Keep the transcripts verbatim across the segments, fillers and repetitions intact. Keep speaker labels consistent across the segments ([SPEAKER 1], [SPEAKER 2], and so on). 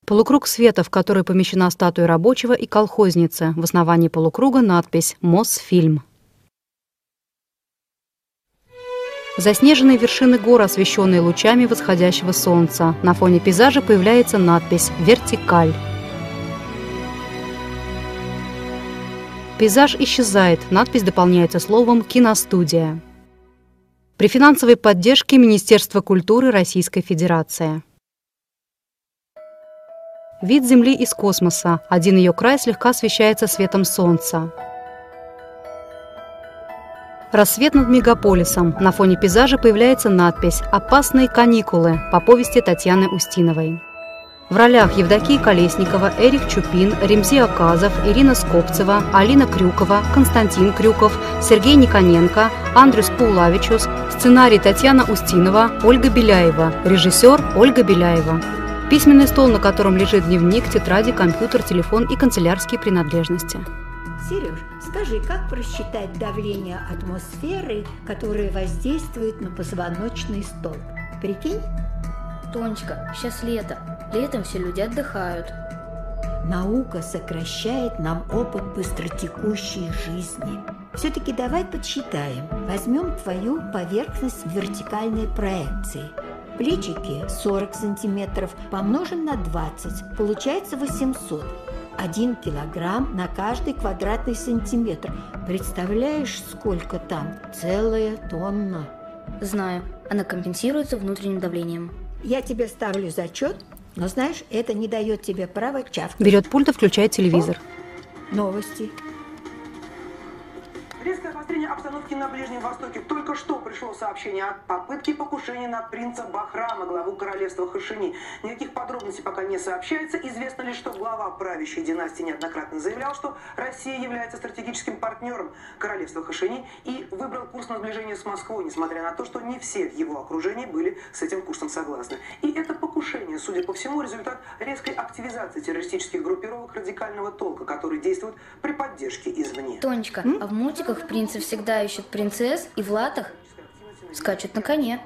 [SPEAKER 1] Полукруг света, в который помещена статуя рабочего и колхозницы. В основании полукруга надпись «Мосфильм». Заснеженные вершины гор, освещенные лучами восходящего солнца. На фоне пейзажа появляется надпись «Вертикаль». Пейзаж исчезает, надпись дополняется словом «Киностудия». При финансовой поддержке Министерства культуры Российской Федерации. Вид Земли из космоса. Один ее край слегка освещается светом солнца. Рассвет над мегаполисом. На фоне пейзажа появляется надпись «Опасные каникулы» по повести Татьяны Устиновой. В ролях Евдокия Колесникова, Эрик Чупин, Ремзи Аказов, Ирина Скопцева, Алина Крюкова, Константин Крюков, Сергей Никоненко, Андрюс Паулавичус, сценарий Татьяна Устинова, Ольга Беляева, режиссер Ольга Беляева. Письменный стол, на котором лежит дневник, тетради, компьютер, телефон и канцелярские принадлежности.
[SPEAKER 2] Сереж, скажи, как просчитать давление атмосферы, которое воздействует на позвоночный столб? Прикинь?
[SPEAKER 3] Тонечка, сейчас лето. Летом все люди отдыхают.
[SPEAKER 2] Наука сокращает нам опыт быстротекущей жизни. Все-таки давай подсчитаем. Возьмем твою поверхность в вертикальной проекции. Плечики сорок сантиметров помножим на двадцать. Получается восемьсот. Один килограмм на каждый квадратный сантиметр. Представляешь, сколько там? Целая тонна.
[SPEAKER 3] Знаю. Она компенсируется внутренним давлением.
[SPEAKER 2] Я тебе ставлю зачет, но знаешь, это не дает тебе права чавкать.
[SPEAKER 1] Берет пульт и включает телевизор.
[SPEAKER 2] О, новости.
[SPEAKER 4] Резкое обострение обстановки на Ближнем Востоке. Только что пришло сообщение о попытке покушения на принца Бахрама, главу королевства Хашими. Никаких подробностей пока не сообщается. Известно лишь, что глава правящей династии неоднократно заявлял, что Россия является стратегическим партнером королевства Хашими и выбрал курс на сближение с Москвой, несмотря на то, что не все в его окружении были с этим курсом согласны. И это покушение, судя по всему, результат резкой активизации террористических группировок радикального толка, которые действуют при поддержке извне.
[SPEAKER 3] Тонечка, М? а в мультиках принцы всегда ищут принцесс и в латах скачут на коне.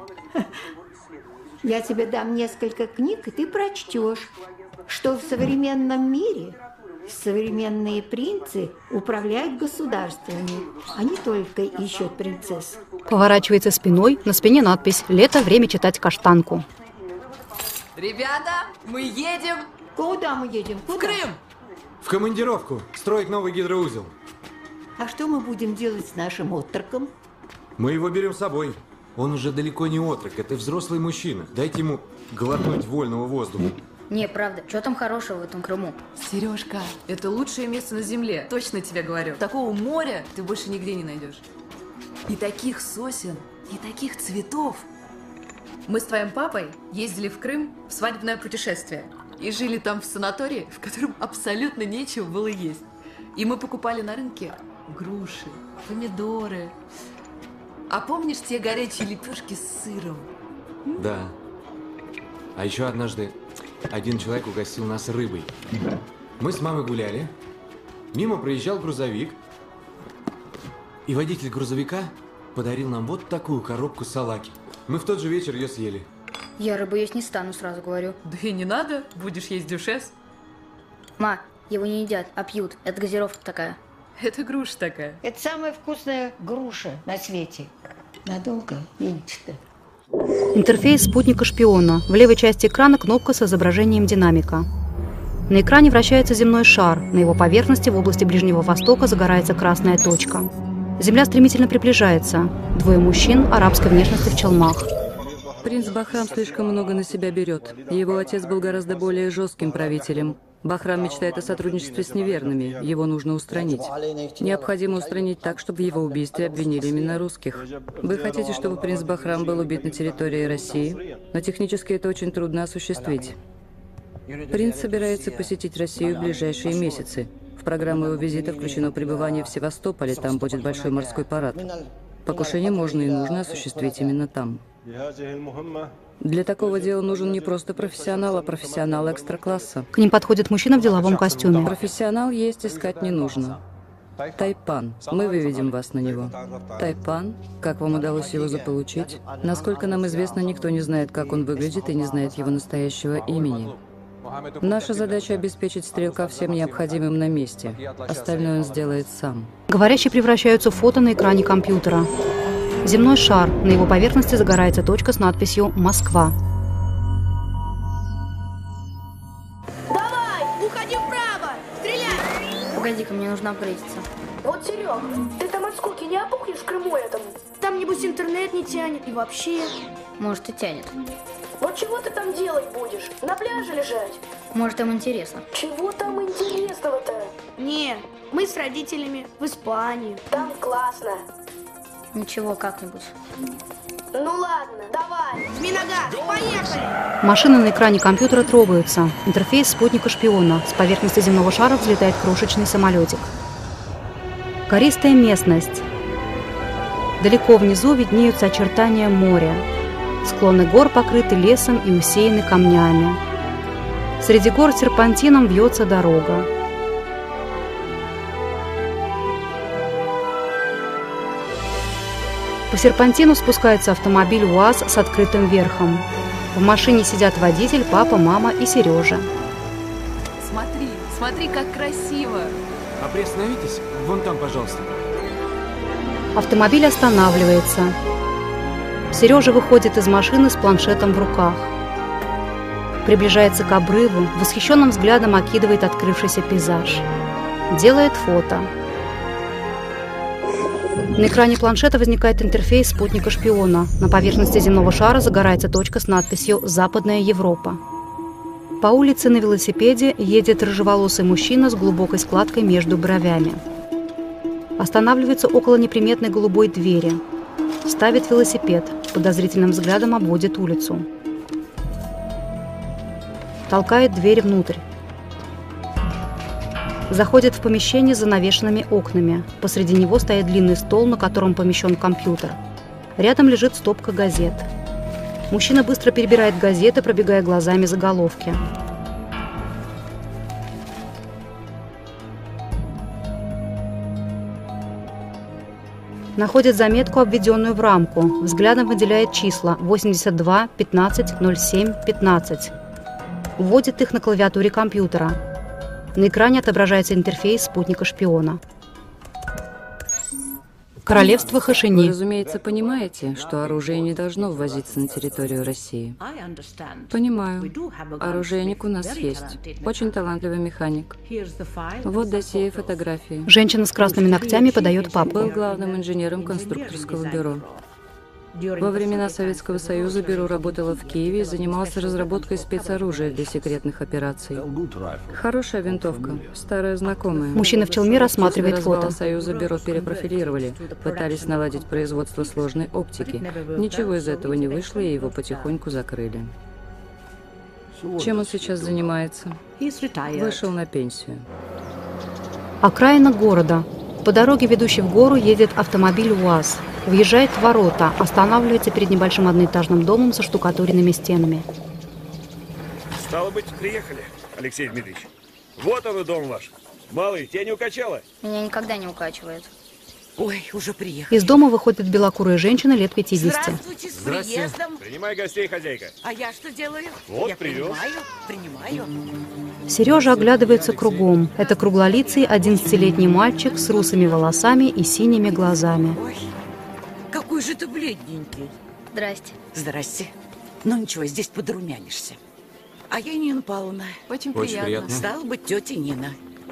[SPEAKER 2] Я тебе дам несколько книг, и ты прочтешь, что в современном мире современные принцы управляют государствами, а не только ищут принцесс.
[SPEAKER 1] Поворачивается спиной, на спине надпись «Лето, время читать каштанку».
[SPEAKER 5] Ребята, мы едем...
[SPEAKER 2] Куда мы едем? Куда?
[SPEAKER 5] В Крым!
[SPEAKER 6] В командировку, строить новый гидроузел.
[SPEAKER 2] А что мы будем делать с нашим отроком?
[SPEAKER 6] Мы его берем с собой. Он уже далеко не отрок, это взрослый мужчина. Дайте ему глотнуть вольного воздуха.
[SPEAKER 3] Не, правда, что там хорошего в этом Крыму?
[SPEAKER 5] Сережка, это лучшее место на земле, точно тебе говорю. Такого моря ты больше нигде не найдешь. И таких сосен, и таких цветов. Мы с твоим папой ездили в Крым в свадебное путешествие. И жили там в санатории, в котором абсолютно нечего было есть. И мы покупали на рынке груши, помидоры. А помнишь те горячие лепешки с сыром?
[SPEAKER 6] Да. А еще однажды один человек угостил нас рыбой. Мы с мамой гуляли. Мимо проезжал грузовик. И водитель грузовика подарил нам вот такую коробку салаки. Мы в тот же вечер ее съели.
[SPEAKER 3] Я рыбу есть не стану, сразу говорю.
[SPEAKER 5] Да и не надо, будешь есть дюшес.
[SPEAKER 3] Ма, его не едят, а пьют. Это газировка такая.
[SPEAKER 5] Это груша такая.
[SPEAKER 2] Это самая вкусная груша на свете. Надолго едете-то?
[SPEAKER 1] Интерфейс спутника-шпиона. В левой части экрана кнопка с изображением динамика. На экране вращается земной шар. На его поверхности в области Ближнего Востока загорается красная точка. Земля стремительно приближается. Двое мужчин арабской внешности в челмах.
[SPEAKER 7] Принц Бахрам слишком много на себя берет. Его отец был гораздо более жестким правителем. Бахрам мечтает о сотрудничестве с неверными. Его нужно устранить. Необходимо устранить так, чтобы в его убийстве обвинили именно русских. Вы хотите, чтобы принц Бахрам был убит на территории России? Но технически это очень трудно осуществить. Принц собирается посетить Россию в ближайшие месяцы. В программу его визита включено пребывание в Севастополе. Там будет большой морской парад. Покушение можно и нужно осуществить именно там. Для такого дела нужен не просто профессионал, а профессионал экстра-класса.
[SPEAKER 1] К ним подходит мужчина в деловом костюме.
[SPEAKER 7] Профессионал есть, искать не нужно. Тайпан. Мы выведем вас на него. Тайпан? Как вам удалось его заполучить? Насколько нам известно, никто не знает, как он выглядит и не знает его настоящего имени. Наша задача — обеспечить стрелка всем необходимым на месте. Остальное он сделает сам.
[SPEAKER 1] Говорящие превращаются в фото на экране компьютера. Земной шар. На его поверхности загорается точка с надписью «Москва».
[SPEAKER 8] Давай, уходи вправо! Стреляй!
[SPEAKER 3] Погоди-ка, мне нужно определиться.
[SPEAKER 8] Вот, Серег, ты там от скуки не опухнешь в Крыму этому? Там, небось, интернет не тянет и вообще...
[SPEAKER 3] Может, и тянет.
[SPEAKER 8] Вот чего ты там делать будешь? На пляже лежать?
[SPEAKER 3] Может, там интересно.
[SPEAKER 8] Чего там интересного-то? Не, мы с родителями в Испании. Там классно.
[SPEAKER 3] Ничего, как-нибудь.
[SPEAKER 8] Ну ладно, давай, жми на газ, поехали!
[SPEAKER 1] Машины на экране компьютера трогаются. Интерфейс спутника-шпиона. С поверхности земного шара взлетает крошечный самолетик. Гористая местность. Далеко внизу виднеются очертания моря. Склоны гор покрыты лесом и усеяны камнями. Среди гор серпантином вьется дорога. По серпантину спускается автомобиль УАЗ с открытым верхом. В машине сидят водитель, папа, мама и Сережа.
[SPEAKER 5] Смотри, смотри, как красиво.
[SPEAKER 6] А приостановитесь, вон там, пожалуйста.
[SPEAKER 1] Автомобиль останавливается. Сережа выходит из машины с планшетом в руках. Приближается к обрыву, восхищенным взглядом окидывает открывшийся пейзаж. Делает фото. На экране планшета возникает интерфейс спутника-шпиона. На поверхности земного шара загорается точка с надписью «Западная Европа». По улице на велосипеде едет рыжеволосый мужчина с глубокой складкой между бровями. Останавливается около неприметной голубой двери. Ставит велосипед, подозрительным взглядом обводит улицу. Толкает дверь внутрь. Заходит в помещение с занавешенными окнами. Посреди него стоит длинный стол, на котором помещен компьютер. Рядом лежит стопка газет. Мужчина быстро перебирает газеты, пробегая глазами заголовки. Находит заметку, обведенную в рамку. Взглядом выделяет числа восемьдесят два, пятнадцать, ноль семь, пятнадцать. Вводит их на клавиатуре компьютера. На экране отображается интерфейс спутника-шпиона. Королевство Хэшини.
[SPEAKER 7] Вы, разумеется, понимаете, что оружие не должно ввозиться на территорию России. Понимаю. Оружейник у нас есть. Очень талантливый механик. Вот досье и фотографии.
[SPEAKER 1] Женщина с красными ногтями подает папку.
[SPEAKER 7] Был главным инженером конструкторского бюро. Во времена Советского Союза бюро работало в Киеве и занималось разработкой спецоружия для секретных операций. Хорошая винтовка, старая знакомая.
[SPEAKER 1] Мужчина в челме рассматривает
[SPEAKER 7] После развала
[SPEAKER 1] фото.
[SPEAKER 7] Союза бюро перепрофилировали, пытались наладить производство сложной оптики. Ничего из этого не вышло, и его потихоньку закрыли. Чем он сейчас занимается? Вышел на пенсию.
[SPEAKER 1] Окраина города. По дороге, ведущей в гору, едет автомобиль УАЗ. Въезжает в ворота, останавливается перед небольшим одноэтажным домом со штукатуренными стенами.
[SPEAKER 9] Стало быть, приехали, Алексей Дмитриевич. Вот он и дом ваш. Малый, тебя не укачало?
[SPEAKER 3] Меня никогда не укачивает.
[SPEAKER 10] Ой, уже приехали.
[SPEAKER 1] Из дома выходит белокурая женщина лет пятидесяти.
[SPEAKER 10] Здравствуйте, с приездом.
[SPEAKER 9] Принимай гостей, хозяйка.
[SPEAKER 10] А я что делаю?
[SPEAKER 9] Вот,
[SPEAKER 10] я
[SPEAKER 9] привез.
[SPEAKER 10] принимаю, принимаю.
[SPEAKER 1] Сережа оглядывается кругом. Это круглолицый одиннадцатилетний мальчик с русыми волосами и синими глазами.
[SPEAKER 10] Ой, какой же ты бледненький.
[SPEAKER 3] Здрасте.
[SPEAKER 10] Здрасте. Ну ничего, здесь подрумянишься. А я Нина Павловна.
[SPEAKER 5] Очень,
[SPEAKER 6] Очень
[SPEAKER 5] приятно.
[SPEAKER 6] приятно.
[SPEAKER 10] Стала быть, тетя Нина.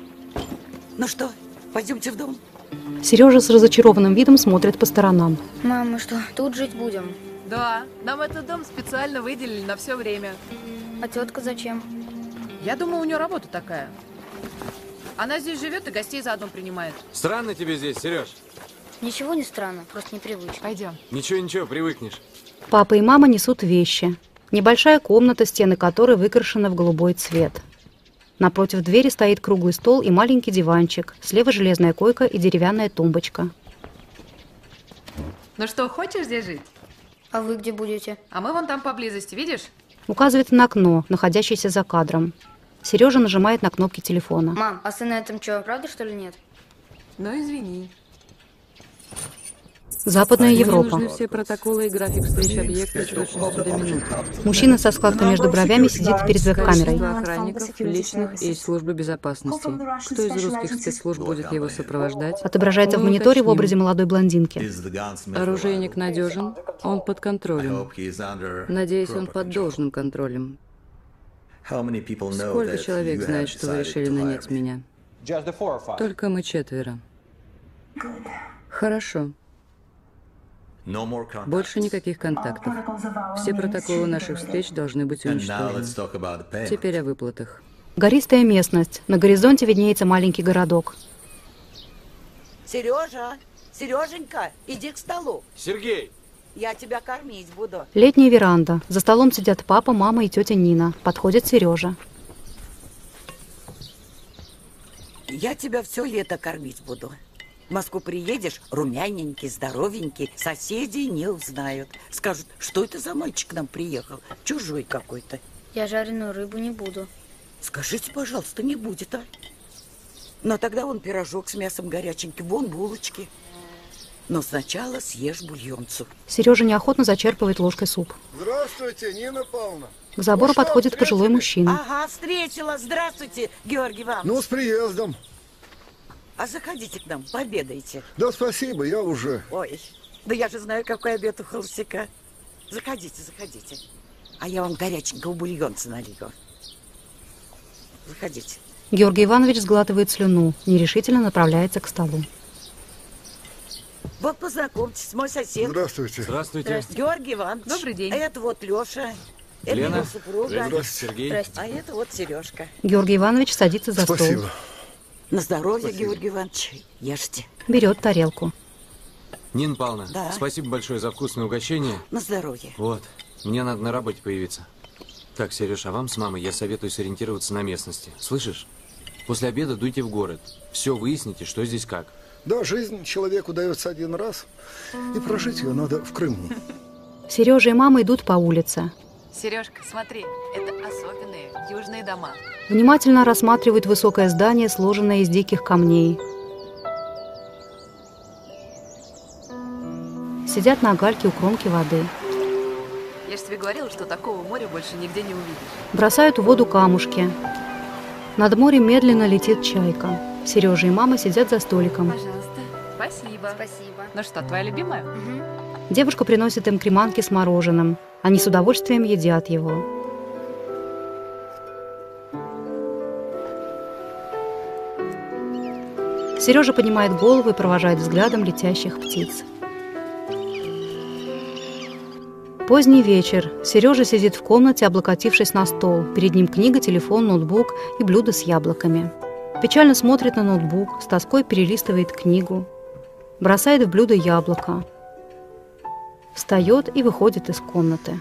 [SPEAKER 10] Ну что, пойдемте в дом?
[SPEAKER 1] Сережа с разочарованным видом смотрит по сторонам.
[SPEAKER 3] Мам, мы что, тут жить будем?
[SPEAKER 5] Да, нам этот дом специально выделили на все время.
[SPEAKER 3] А тетка зачем?
[SPEAKER 5] Я думаю, у нее работа такая. Она здесь живет и гостей заодно принимает.
[SPEAKER 6] Странно тебе здесь, Сереж.
[SPEAKER 3] Ничего не странно, просто непривычно.
[SPEAKER 5] Пойдем.
[SPEAKER 6] Ничего-ничего, привыкнешь.
[SPEAKER 1] Папа и мама несут вещи. Небольшая комната, стены которой выкрашены в голубой цвет. Напротив двери стоит круглый стол и маленький диванчик. Слева железная койка и деревянная тумбочка.
[SPEAKER 5] Ну что, хочешь здесь жить?
[SPEAKER 3] А вы где будете?
[SPEAKER 5] А мы вон там поблизости, видишь?
[SPEAKER 1] Указывает на окно, находящееся за кадром. Сережа нажимает на кнопки телефона.
[SPEAKER 3] Мам, а сын на этом что, правда что ли нет?
[SPEAKER 5] Ну, извини.
[SPEAKER 1] Западная
[SPEAKER 7] Мне
[SPEAKER 1] Европа.
[SPEAKER 7] нужны все протоколы и график встреч объекта с точностью до минуты.
[SPEAKER 1] Мужчина со складкой между бровями сидит перед веб-камерой.
[SPEAKER 7] Количество охранников, личных и службы безопасности. Кто из русских спецслужб будет его сопровождать?
[SPEAKER 1] Отображается в
[SPEAKER 7] Мы
[SPEAKER 1] мониторе в
[SPEAKER 7] уточним.
[SPEAKER 1] образе молодой блондинки.
[SPEAKER 7] Оружейник надежен, он под контролем. Надеюсь, он под должным контролем. Сколько человек знает, что вы решили нанять меня? Только мы четверо. Хорошо. Больше никаких контактов. Все протоколы наших встреч должны быть уничтожены. Теперь о выплатах.
[SPEAKER 1] Гористая местность. На горизонте виднеется маленький городок.
[SPEAKER 10] Сережа, Сереженька, иди к столу.
[SPEAKER 6] Сергей!
[SPEAKER 10] Я тебя кормить буду.
[SPEAKER 1] Летняя веранда. За столом сидят папа, мама и тетя Нина. Подходит Сережа.
[SPEAKER 10] Я тебя все лето кормить буду. В Москву приедешь, румяненький, здоровенький, соседи не узнают. Скажут, что это за мальчик к нам приехал, чужой какой-то.
[SPEAKER 3] Я жареную рыбу не буду.
[SPEAKER 10] Скажите, пожалуйста, не будет, а? Но тогда вон пирожок с мясом горяченький, вон булочки. Но сначала съешь бульонцу.
[SPEAKER 1] Сережа неохотно зачерпывает ложкой суп.
[SPEAKER 11] Здравствуйте, Нина Павловна.
[SPEAKER 1] К забору
[SPEAKER 11] Ну что,
[SPEAKER 1] подходит
[SPEAKER 11] встретили?
[SPEAKER 1] пожилой мужчина.
[SPEAKER 10] Ага, встретила. Здравствуйте, Георгий Иванович.
[SPEAKER 11] Ну, с приездом.
[SPEAKER 10] А заходите к нам, пообедайте.
[SPEAKER 11] Да спасибо, я уже.
[SPEAKER 10] Ой, да я же знаю, какой обед у холостяка. Заходите, заходите. А я вам горяченького бульонца налью. Заходите.
[SPEAKER 1] Георгий Иванович сглатывает слюну, нерешительно направляется к столу.
[SPEAKER 10] Вот познакомьтесь, мой сосед.
[SPEAKER 11] Здравствуйте.
[SPEAKER 6] Здравствуйте.
[SPEAKER 10] Здравствуйте. Георгий Иванович.
[SPEAKER 5] Добрый день.
[SPEAKER 10] А это вот Леша. Это
[SPEAKER 6] Лена.
[SPEAKER 10] его супруга.
[SPEAKER 6] Здравствуйте, Сергей.
[SPEAKER 10] А это вот Сережка.
[SPEAKER 1] Георгий Иванович садится за стол.
[SPEAKER 11] Спасибо.
[SPEAKER 10] На здоровье,
[SPEAKER 11] Спасибо.
[SPEAKER 10] Георгий Иванович. Ешьте.
[SPEAKER 1] Берет тарелку.
[SPEAKER 6] Нина Павловна,
[SPEAKER 10] Да.
[SPEAKER 6] спасибо большое за вкусное угощение.
[SPEAKER 10] На здоровье.
[SPEAKER 6] Вот, мне надо на работе появиться. Так, Сереж, а вам с мамой я советую сориентироваться на местности. Слышишь? После обеда дуйте в город. Все выясните, что здесь как.
[SPEAKER 11] Да, жизнь человеку дается один раз, и прожить ее надо в Крыму.
[SPEAKER 1] Сережа и мама идут по улице.
[SPEAKER 5] Сережка, смотри, это особенные южные дома.
[SPEAKER 1] Внимательно рассматривают высокое здание, сложенное из диких камней. Сидят на гальке у кромки воды.
[SPEAKER 5] Я же тебе говорила, что такого моря больше нигде не увидишь.
[SPEAKER 1] Бросают в воду камушки. Над морем медленно летит чайка. Сережа и мама сидят за столиком.
[SPEAKER 5] Пожалуйста. Спасибо.
[SPEAKER 3] Спасибо.
[SPEAKER 5] Ну что, твоя любимая?
[SPEAKER 3] Угу.
[SPEAKER 1] Девушка приносит им креманки с мороженым. Они с удовольствием едят его. Сережа поднимает голову и провожает взглядом летящих птиц. Поздний вечер. Сережа сидит в комнате, облокотившись на стол. Перед ним книга, телефон, ноутбук и блюдо с яблоками. Печально смотрит на ноутбук, с тоской перелистывает книгу. Бросает в блюдо яблоко. Встает и выходит из комнаты.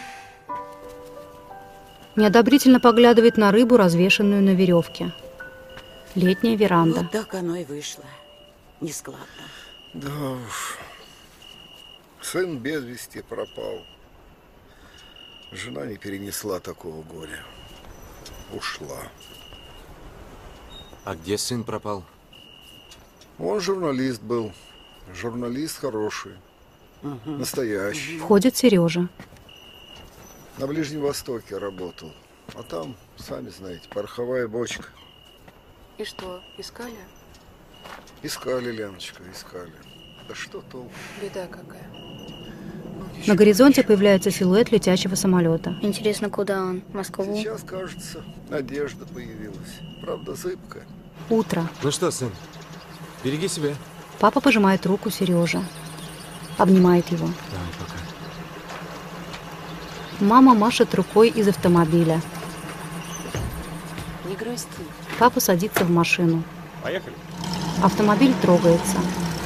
[SPEAKER 1] Неодобрительно поглядывает на рыбу, развешанную на веревке. Летняя веранда.
[SPEAKER 10] Вот так оно и вышло. Нескладно.
[SPEAKER 11] Да уж. Сын без вести пропал. Жена не перенесла такого горя. Ушла.
[SPEAKER 6] А где сын пропал?
[SPEAKER 11] Он журналист был. Журналист хороший. Угу. Настоящий.
[SPEAKER 1] Входит Сережа.
[SPEAKER 11] На Ближнем Востоке работал. А там, сами знаете, пороховая бочка.
[SPEAKER 5] И что, искали?
[SPEAKER 11] Искали, Леночка, искали. Да что толку?
[SPEAKER 5] Беда какая.
[SPEAKER 1] На горизонте появляется силуэт летящего самолета.
[SPEAKER 3] Интересно, куда он? В Москву?
[SPEAKER 11] Сейчас, кажется, надежда появилась. Правда, зыбкая.
[SPEAKER 1] Утро.
[SPEAKER 6] Ну что, сын, береги себя.
[SPEAKER 1] Папа пожимает руку Сережа. Обнимает его.
[SPEAKER 6] Давай, пока.
[SPEAKER 1] Мама машет рукой из автомобиля.
[SPEAKER 5] Не грусти.
[SPEAKER 1] Папа садится в машину.
[SPEAKER 9] Поехали.
[SPEAKER 1] Автомобиль трогается.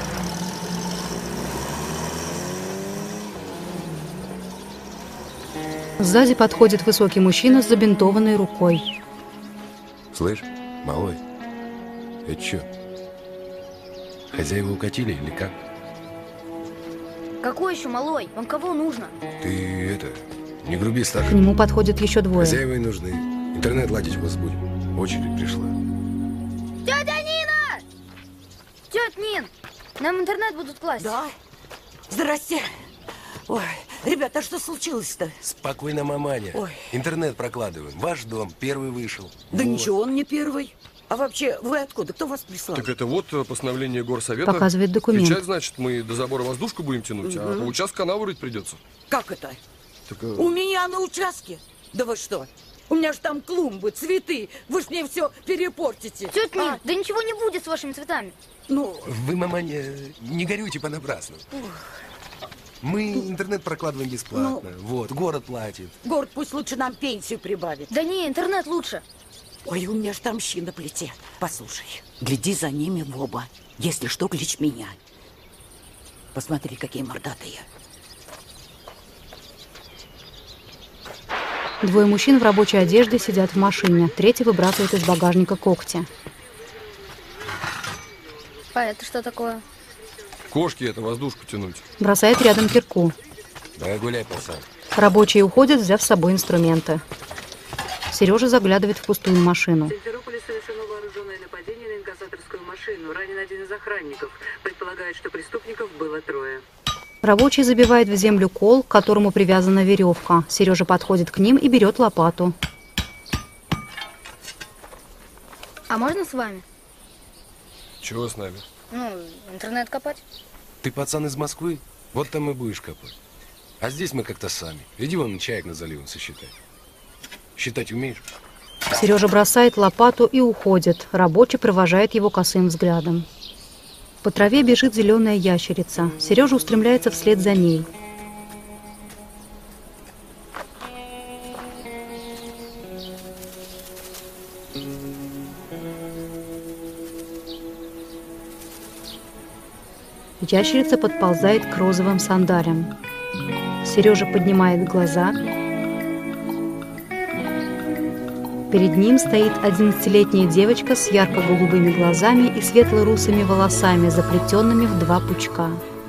[SPEAKER 1] Сзади подходит высокий мужчина с забинтованной рукой.
[SPEAKER 12] Слышь, малой, это что? Хозяева укатили или как?
[SPEAKER 3] Какой еще малой? Вам кого нужно?
[SPEAKER 12] Ты это, не груби
[SPEAKER 1] К
[SPEAKER 12] старшим.
[SPEAKER 1] нему подходит еще двое.
[SPEAKER 12] Хозяева и нужны. Интернет ладить вас будем. Очередь пришла.
[SPEAKER 3] Тетя Нина! Тетя Нин! Нам интернет будут класть.
[SPEAKER 10] Да? Здрасте. Ой, ребята, что случилось-то?
[SPEAKER 12] Спокойно, маманя.
[SPEAKER 10] Ой.
[SPEAKER 12] Интернет прокладываем. Ваш дом первый вышел.
[SPEAKER 10] Да
[SPEAKER 12] Вот.
[SPEAKER 10] ничего, он не первый. А вообще, вы откуда? Кто вас прислал?
[SPEAKER 13] Так это вот постановление горсовета.
[SPEAKER 1] Показывает документ.
[SPEAKER 13] Печать, значит, мы до забора воздушку будем тянуть, угу. а по участку канал рыть придется.
[SPEAKER 10] Как это?
[SPEAKER 13] Так,
[SPEAKER 10] У меня на участке? Да вы что? У меня же там клумбы, цветы. Вы ж мне все перепортите.
[SPEAKER 3] Тетя Нин,
[SPEAKER 10] а?
[SPEAKER 3] да ничего не будет с вашими цветами.
[SPEAKER 10] Ну...
[SPEAKER 12] Вы, маманя, не горюйте понапрасну. Мы интернет прокладываем бесплатно. Ну, вот, город платит.
[SPEAKER 10] Город пусть лучше нам пенсию прибавит.
[SPEAKER 3] Да не, интернет лучше.
[SPEAKER 10] Ой, у меня ж там щи на плите. Послушай, гляди за ними в оба. Если что, клич меня. Посмотри, какие мордатые.
[SPEAKER 1] Двое мужчин в рабочей одежде сидят в машине. Третий выбрасывает из багажника когти.
[SPEAKER 3] А это что такое?
[SPEAKER 13] Кошки это воздушку тянуть.
[SPEAKER 1] Бросает рядом кирку.
[SPEAKER 12] Давай гуляй, пацан.
[SPEAKER 1] Рабочие уходят, взяв с собой инструменты. Сережа заглядывает в пустую машину.
[SPEAKER 14] В Симферополе совершено вооруженное нападение на инкассаторскую машину. Ранен один из охранников. Предполагает, что преступников было трое.
[SPEAKER 1] Рабочий забивает в землю кол, к которому привязана веревка. Сережа подходит к ним и берет лопату.
[SPEAKER 3] А можно с вами?
[SPEAKER 12] Чего с нами?
[SPEAKER 3] Ну, интернет копать.
[SPEAKER 12] Ты пацан из Москвы? Вот там и будешь копать. А здесь мы как-то сами. Иди вон чаек на заливом сосчитай. Считать умеешь?
[SPEAKER 1] Сережа бросает лопату и уходит. Рабочий провожает его косым взглядом. По траве бежит зеленая ящерица. Сережа устремляется вслед за ней. Ящерица подползает к розовым сандалям. Сережа поднимает глаза. Перед ним стоит одиннадцатилетняя девочка с ярко-голубыми глазами и светло-русыми волосами, заплетенными в два пучка.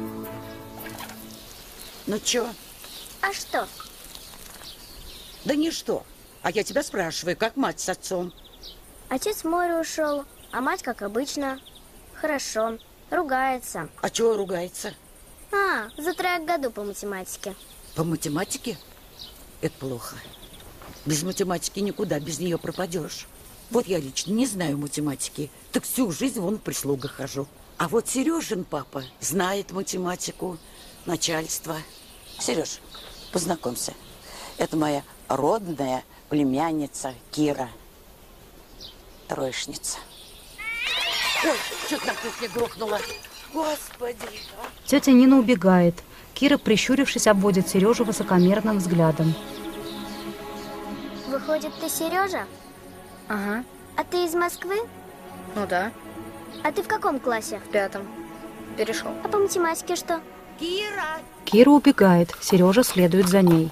[SPEAKER 10] Ну чё?
[SPEAKER 8] А что?
[SPEAKER 10] Да ничто. А я тебя спрашиваю, как мать с отцом?
[SPEAKER 8] Отец в море ушел, а мать, как обычно, хорошо, ругается.
[SPEAKER 10] А чего ругается?
[SPEAKER 8] А, за трояк году по математике.
[SPEAKER 10] По математике? Это плохо. Без математики никуда, без нее пропадешь. Вот я лично не знаю математики, так всю жизнь вон в прислугу хожу. А вот Сережин папа знает математику, начальство. Сереж, познакомься. Это моя родная племянница Кира. Троечница. Ой, что-то на кухне грохнуло. Господи.
[SPEAKER 1] Тетя Нина убегает. Кира, прищурившись, обводит Сережу высокомерным взглядом.
[SPEAKER 8] Выходит, ты Сережа?
[SPEAKER 3] Ага.
[SPEAKER 8] А ты из Москвы?
[SPEAKER 3] Ну да.
[SPEAKER 8] А ты в каком классе?
[SPEAKER 3] В пятом. Перешел.
[SPEAKER 8] А по математике что?
[SPEAKER 10] Кира!
[SPEAKER 1] Кира убегает. Сережа следует за ней.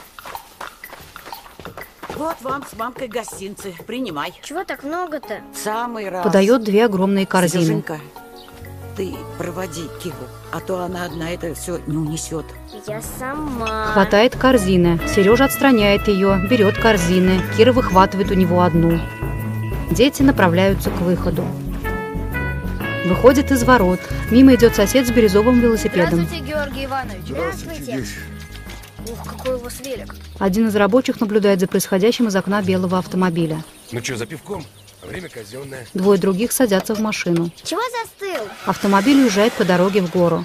[SPEAKER 10] Вот вам с мамкой гостинцы. Принимай.
[SPEAKER 8] Чего так много-то?
[SPEAKER 10] Самый раз.
[SPEAKER 1] Подает две огромные корзины.
[SPEAKER 10] Сереженька, ты проводи Киру, а то она одна это все не унесет.
[SPEAKER 8] Я сама.
[SPEAKER 1] Хватает корзины. Сережа отстраняет ее, берет корзины. Кира выхватывает у него одну. Дети направляются к выходу. Выходит из ворот. Мимо идет сосед с бирюзовым велосипедом.
[SPEAKER 3] Здравствуйте, Георгий Иванович.
[SPEAKER 8] Здравствуйте.
[SPEAKER 3] Ух, какой у вас велик.
[SPEAKER 1] Один из рабочих наблюдает за происходящим из окна белого автомобиля.
[SPEAKER 12] Ну что, за пивком? Время казенное.
[SPEAKER 1] Двое других садятся в машину.
[SPEAKER 8] Чего застыл?
[SPEAKER 1] Автомобиль уезжает по дороге в гору.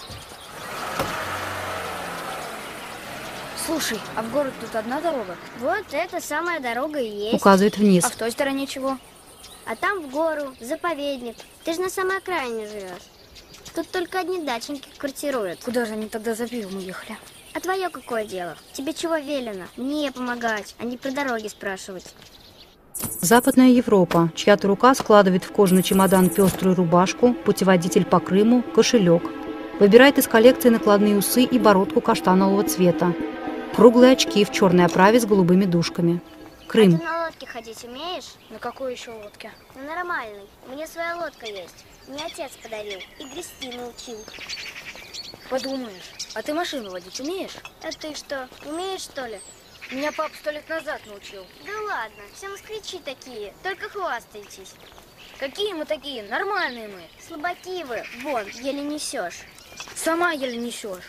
[SPEAKER 3] Слушай, а в город тут одна дорога?
[SPEAKER 8] Вот эта самая дорога и есть.
[SPEAKER 1] Указывает вниз.
[SPEAKER 3] А в той стороне чего?
[SPEAKER 8] А там в гору, заповедник. Ты же на самой окраине живешь. Тут только одни дачники квартируют.
[SPEAKER 3] Куда же они тогда за пивом уехали?
[SPEAKER 8] А твое какое дело? Тебе чего велено? Мне помогать, а не про дороги спрашивать.
[SPEAKER 1] Западная Европа. Чья-то рука складывает в кожаный чемодан пеструю рубашку, путеводитель по Крыму, кошелек. Выбирает из коллекции накладные усы и бородку каштанового цвета. Круглые очки в черной оправе с голубыми дужками. Крым.
[SPEAKER 8] А ты на лодке ходить умеешь?
[SPEAKER 3] На какой еще лодке?
[SPEAKER 8] На нормальной. У меня своя лодка есть. Мне отец подарил и грести научил.
[SPEAKER 3] Подумаешь, а ты машину водить умеешь?
[SPEAKER 8] А ты что, умеешь, что ли?
[SPEAKER 3] Меня папа сто лет назад научил.
[SPEAKER 8] Да ладно, все москвичи такие, только хвастаетесь.
[SPEAKER 3] Какие мы такие? Нормальные мы.
[SPEAKER 8] Слабаки вы, вон, еле несешь.
[SPEAKER 3] Сама еле несешь.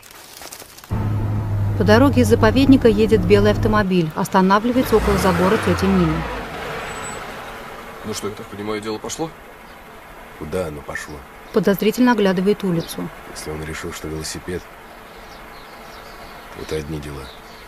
[SPEAKER 1] По дороге из заповедника едет белый автомобиль, останавливается около забора тети Нины.
[SPEAKER 13] Ну что, я так понимаю, дело пошло?
[SPEAKER 12] Куда оно пошло?
[SPEAKER 1] Подозрительно оглядывает улицу.
[SPEAKER 12] Если он решил, что велосипед, это одни дела.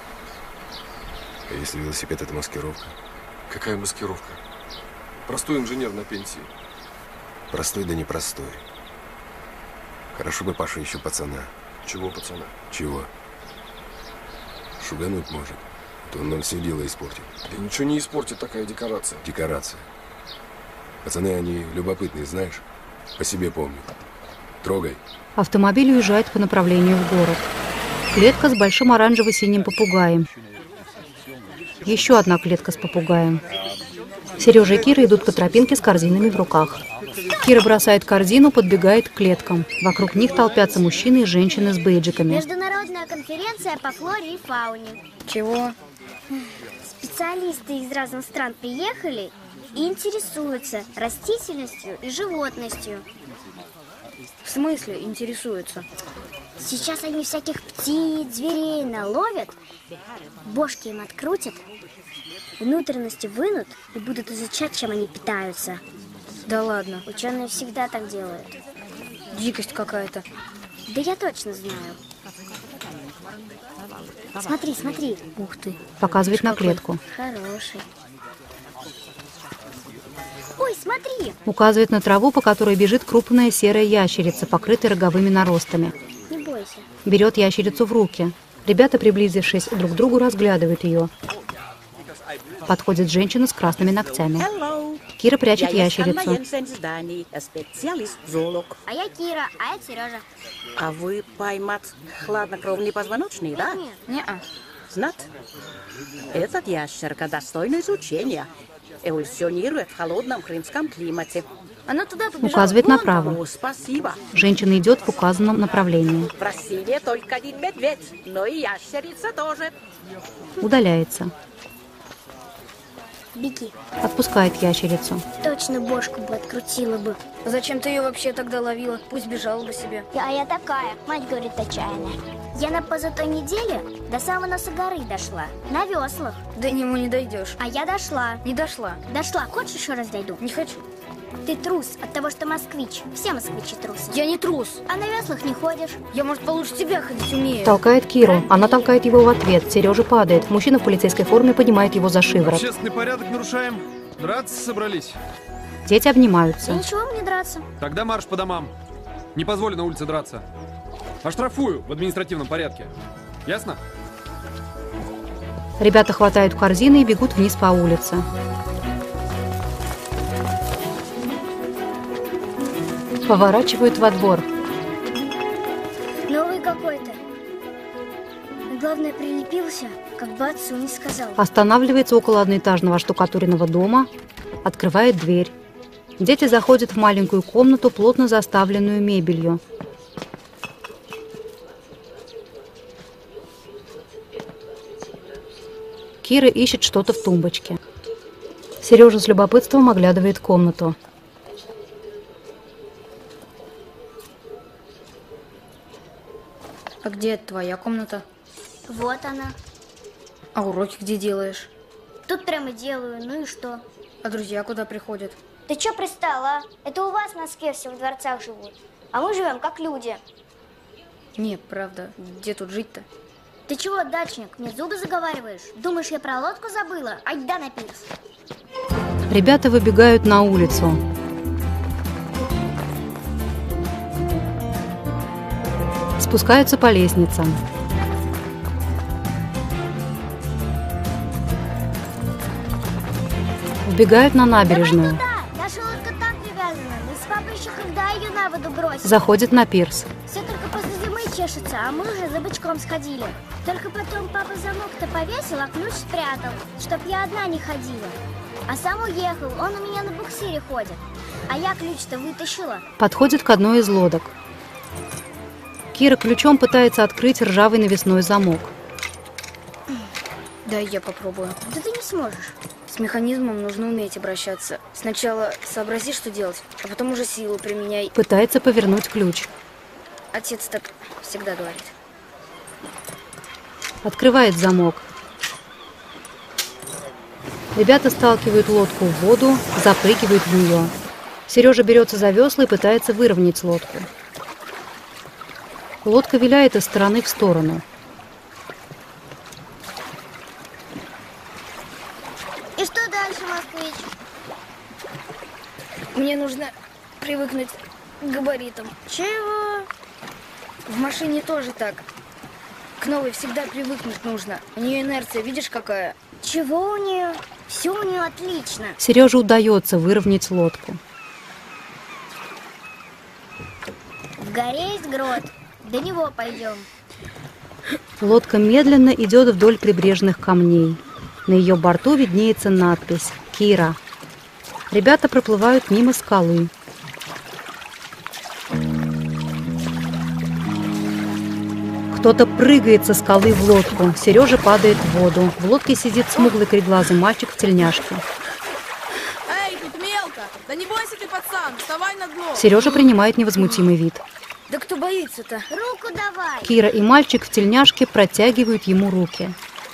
[SPEAKER 12] А если велосипед — это маскировка?
[SPEAKER 13] Какая маскировка? Простой инженер на пенсии.
[SPEAKER 12] Простой да непростой. Хорошо бы Паша еще пацана.
[SPEAKER 13] Чего пацана?
[SPEAKER 12] Чего? Шугануть может. То он нам все дело испортит.
[SPEAKER 13] Да ничего не испортит такая декорация.
[SPEAKER 12] Декорация. Пацаны, они любопытные, знаешь? По себе помню. Трогай.
[SPEAKER 1] Автомобиль уезжает по направлению в город. Клетка с большим оранжево-синим попугаем. Еще одна клетка с попугаем. Сережа и Кира идут по тропинке с корзинами в руках. Кира бросает корзину, подбегает к клеткам. Вокруг них толпятся мужчины и женщины с бейджиками.
[SPEAKER 8] Международная конференция по флоре и фауне.
[SPEAKER 3] Чего?
[SPEAKER 8] Специалисты из разных стран приехали и интересуются растительностью и животностью.
[SPEAKER 3] В смысле интересуются?
[SPEAKER 8] Сейчас они всяких птиц, зверей наловят, бошки им открутят, внутренности вынут и будут изучать, чем они питаются.
[SPEAKER 3] Да ладно.
[SPEAKER 8] Ученые всегда так делают.
[SPEAKER 3] Дикость какая-то.
[SPEAKER 8] Да я точно знаю. Смотри, смотри.
[SPEAKER 3] Ух ты.
[SPEAKER 1] Показывает на клетку.
[SPEAKER 8] Хороший. Ой, смотри.
[SPEAKER 1] Указывает на траву, по которой бежит крупная серая ящерица, покрытая роговыми наростами.
[SPEAKER 8] Не бойся.
[SPEAKER 1] Берет ящерицу в руки. Ребята, приблизившись друг к другу, разглядывают ее. Подходит женщина с красными ногтями. Кира прячет ящерицу.
[SPEAKER 8] А я Кира, а я Сережа.
[SPEAKER 10] А вы поймать хладнокровный позвоночный, да?
[SPEAKER 8] Нет.
[SPEAKER 3] Не-а.
[SPEAKER 10] Знат. Этот ящерка достойна изучения. Эволюционирует в холодном крымском климате.
[SPEAKER 3] Она туда побежала.
[SPEAKER 1] Указывает направо.
[SPEAKER 10] О, спасибо.
[SPEAKER 1] Женщина идет в указанном направлении.
[SPEAKER 10] В России только один медведь, но и ящерица тоже.
[SPEAKER 1] Удаляется.
[SPEAKER 8] Беги.
[SPEAKER 1] Отпускает ящерицу.
[SPEAKER 8] Точно бошку бы открутила бы.
[SPEAKER 3] Зачем ты ее вообще тогда ловила? Пусть бежала бы себе.
[SPEAKER 8] А я такая, мать говорит, отчаянная. Я на позатой неделе до самого носа горы дошла. На веслах.
[SPEAKER 3] До него не дойдешь.
[SPEAKER 8] А я дошла.
[SPEAKER 3] Не дошла.
[SPEAKER 8] Дошла. Хочешь, еще раз дойду?
[SPEAKER 3] Не хочу.
[SPEAKER 8] Ты трус от того, что москвич. Все москвичи трусы.
[SPEAKER 3] Я не трус.
[SPEAKER 8] А на веслах не ходишь.
[SPEAKER 3] Я, может, получше тебя ходить умею.
[SPEAKER 1] Толкает Киру. Она толкает его в ответ. Сережа падает. Мужчина в полицейской форме поднимает его за шиворот.
[SPEAKER 15] Общественный порядок нарушаем. Драться собрались.
[SPEAKER 1] Дети обнимаются.
[SPEAKER 8] Да ничего мне драться.
[SPEAKER 15] Тогда марш по домам. Не позволю на улице драться. Оштрафую в административном порядке. Ясно?
[SPEAKER 1] Ребята хватают корзины и бегут вниз по улице. Поворачивают во двор.
[SPEAKER 8] Новый какой-то. Главное, прилепился, как бы отцу не сказал.
[SPEAKER 1] Останавливается около одноэтажного штукатуренного дома, открывает дверь. Дети заходят в маленькую комнату, плотно заставленную мебелью. Кира ищет что-то в тумбочке. Сережа с любопытством оглядывает комнату.
[SPEAKER 3] А где твоя комната?
[SPEAKER 8] Вот она.
[SPEAKER 3] А уроки где делаешь?
[SPEAKER 8] Тут прямо делаю, ну и что?
[SPEAKER 3] А друзья куда приходят?
[SPEAKER 8] Ты чё пристала, а? Это у вас в Москве все в дворцах живут. А мы живем как люди.
[SPEAKER 3] Не, правда. Где тут жить-то?
[SPEAKER 8] Ты чего, дачник, мне зубы заговариваешь? Думаешь, я про лодку забыла? Айда на пирс.
[SPEAKER 1] Ребята выбегают на улицу. Спускаются по лестницам. Вбегают на набережную.
[SPEAKER 8] Давай туда. Наша лодка так привязана. Мы с папой еще когда ее на воду бросили.
[SPEAKER 1] Заходит на пирс.
[SPEAKER 8] Все только после зимы чешется, а мы уже за бычком сходили. Только потом папа замок-то повесил, а ключ спрятал, чтоб я одна не ходила. А сам уехал, он у меня на буксире ходит. А я ключ-то вытащила.
[SPEAKER 1] Подходит к одной из лодок. Кира ключом пытается открыть ржавый навесной замок.
[SPEAKER 3] Да, я попробую.
[SPEAKER 8] Да ты не сможешь.
[SPEAKER 3] С механизмом нужно уметь обращаться. Сначала сообрази, что делать, а потом уже силу применяй.
[SPEAKER 1] Пытается повернуть ключ.
[SPEAKER 3] Отец так всегда говорит.
[SPEAKER 1] Открывает замок. Ребята сталкивают лодку в воду, запрыгивают в нее. Сережа берется за весла и пытается выровнять лодку. Лодка виляет из стороны в сторону.
[SPEAKER 8] И что дальше, москвич?
[SPEAKER 3] Мне нужно привыкнуть к габаритам.
[SPEAKER 8] Чего?
[SPEAKER 3] В машине тоже так. К новой всегда привыкнуть нужно. У нее инерция, видишь, какая?
[SPEAKER 8] Чего у нее? Все у нее отлично.
[SPEAKER 1] Сереже удается выровнять лодку.
[SPEAKER 8] В горе есть грот. До него пойдем.
[SPEAKER 1] Лодка медленно идет вдоль прибрежных камней. На ее борту виднеется надпись «Кира». Ребята проплывают мимо скалы. Кто-то прыгает со скалы в лодку. Сережа падает в воду. В лодке сидит смуглый кореглазый мальчик в тельняшке.
[SPEAKER 16] Эй, тут мелко! Да не бойся ты, пацан! Вставай на дно!
[SPEAKER 1] Сережа принимает невозмутимый вид.
[SPEAKER 3] Да кто боится-то?
[SPEAKER 8] Руку давай!
[SPEAKER 1] Кира и мальчик в тельняшке протягивают ему руки.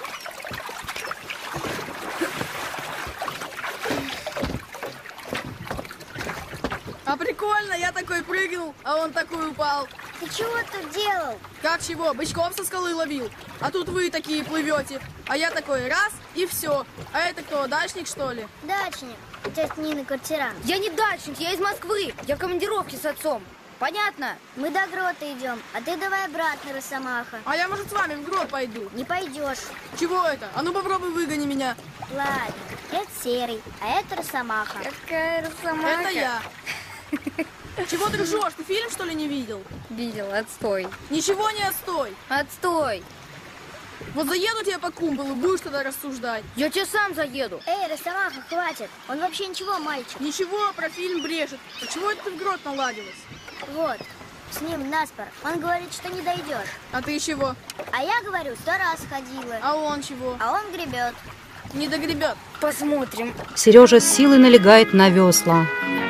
[SPEAKER 16] А прикольно, я такой прыгнул, а он такой упал.
[SPEAKER 8] Ты чего тут делал?
[SPEAKER 16] Как чего? Бычков со скалы ловил. А тут вы такие плывете. А я такой раз и все. А это кто, дачник, что ли?
[SPEAKER 8] Дачник. Тетя Нина квартирант.
[SPEAKER 3] Я не дачник, я из Москвы. Я в командировке с отцом. Понятно?
[SPEAKER 8] Мы до грота идем, а ты давай обратно, Росомаха.
[SPEAKER 16] А я, может, с вами в грот пойду?
[SPEAKER 8] Не пойдешь.
[SPEAKER 16] Чего это? А ну попробуй выгони меня.
[SPEAKER 8] Ладно, это Серый, а это Росомаха.
[SPEAKER 3] Какая Росомаха?
[SPEAKER 16] Это я. Чего ты ржешь? Ты фильм, что ли, не видел?
[SPEAKER 3] Видел, отстой.
[SPEAKER 16] Ничего не отстой.
[SPEAKER 3] Отстой.
[SPEAKER 16] Вот заеду тебя по кумполу, будешь тогда рассуждать.
[SPEAKER 3] Я тебе сам заеду.
[SPEAKER 8] Эй, Росомаха, хватит. Он вообще ничего, мальчик.
[SPEAKER 16] Ничего, про фильм брешет. Почему это ты в грот наладилась?
[SPEAKER 8] Вот, с ним наспор. Он говорит, что не дойдешь.
[SPEAKER 16] А ты чего?
[SPEAKER 8] А я говорю, сто раз ходила.
[SPEAKER 16] А он чего?
[SPEAKER 8] А он гребет.
[SPEAKER 16] Не догребет.
[SPEAKER 3] Посмотрим.
[SPEAKER 1] Сережа с силой налегает на весла.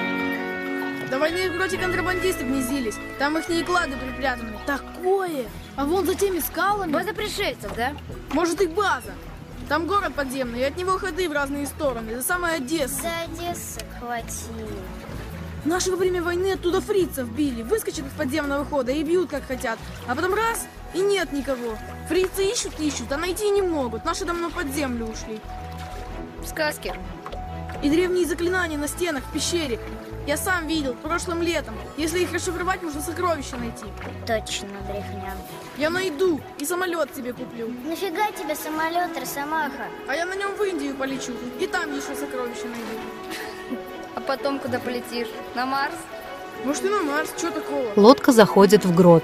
[SPEAKER 16] До войны в гроте контрабандисты гнездились. Там их не клады припрятаны. Такое! А вон за теми скалами...
[SPEAKER 3] База пришельцев, да?
[SPEAKER 16] Может, и база. Там город подземный, и от него ходы в разные стороны. Это самая Одесса.
[SPEAKER 8] За Одессы хватило.
[SPEAKER 16] В наше во время войны оттуда фрицев били. Выскочат из подземного хода и бьют, как хотят. А потом раз, и нет никого. Фрицы ищут, ищут, а найти не могут. Наши давно под землю ушли.
[SPEAKER 3] Сказки.
[SPEAKER 16] И древние заклинания на стенах в пещере. Я сам видел прошлым летом. Если их расшифровать, можно сокровища найти.
[SPEAKER 8] Точно, брехня.
[SPEAKER 16] Я найду и самолет себе куплю.
[SPEAKER 8] Нафига тебе самолет, Росомаха?
[SPEAKER 16] А я на нем в Индию полечу. И там еще сокровища найду.
[SPEAKER 3] А потом куда полетишь? На Марс?
[SPEAKER 16] Может, и на Марс, что такого?
[SPEAKER 1] Лодка заходит в грот.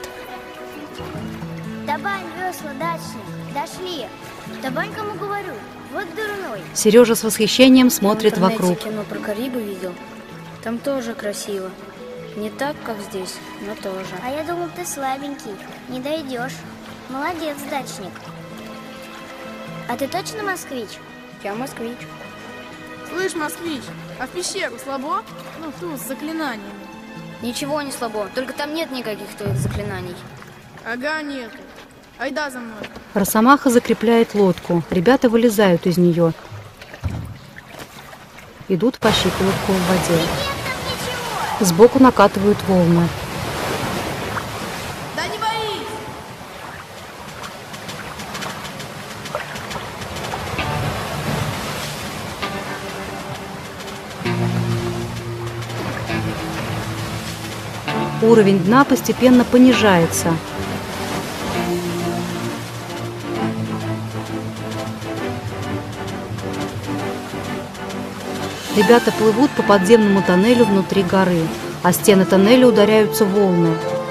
[SPEAKER 8] Табань, весла, дачник. Дошли. Табань, кому говорю? Вот дурной.
[SPEAKER 1] Сережа с восхищением смотрит
[SPEAKER 3] в интернете
[SPEAKER 1] вокруг.
[SPEAKER 3] Кино про Карибы видел. Там тоже красиво. Не так, как здесь, но тоже.
[SPEAKER 8] А я думал, ты слабенький. Не дойдешь. Молодец, дачник. А ты точно москвич?
[SPEAKER 3] Я москвич.
[SPEAKER 16] Слышь, москвич, а в пещеру слабо? Ну, ту, с заклинаниями.
[SPEAKER 3] Ничего не слабо, только там нет никаких твоих заклинаний.
[SPEAKER 16] Ага, нету. Айда за мной.
[SPEAKER 1] Росомаха закрепляет лодку. Ребята вылезают из нее. Идут по щиколотку в воде. Сбоку накатывают волны.
[SPEAKER 16] Да не боись!
[SPEAKER 1] Уровень дна постепенно понижается. Ребята плывут по подземному тоннелю внутри горы, а стены тоннеля ударяются в волны.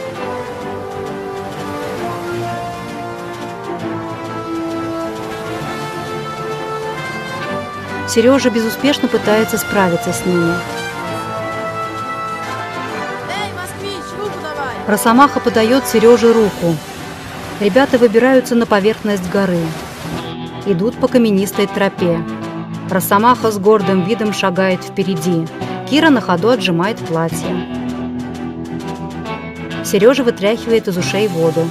[SPEAKER 1] Сережа безуспешно пытается справиться с ними.
[SPEAKER 16] Эй, москвич, руку давай!
[SPEAKER 1] Росомаха подает Сереже руку. Ребята выбираются на поверхность горы. Идут по каменистой тропе. Росомаха с гордым видом шагает впереди. Кира на ходу отжимает платье. Сережа вытряхивает из ушей воду.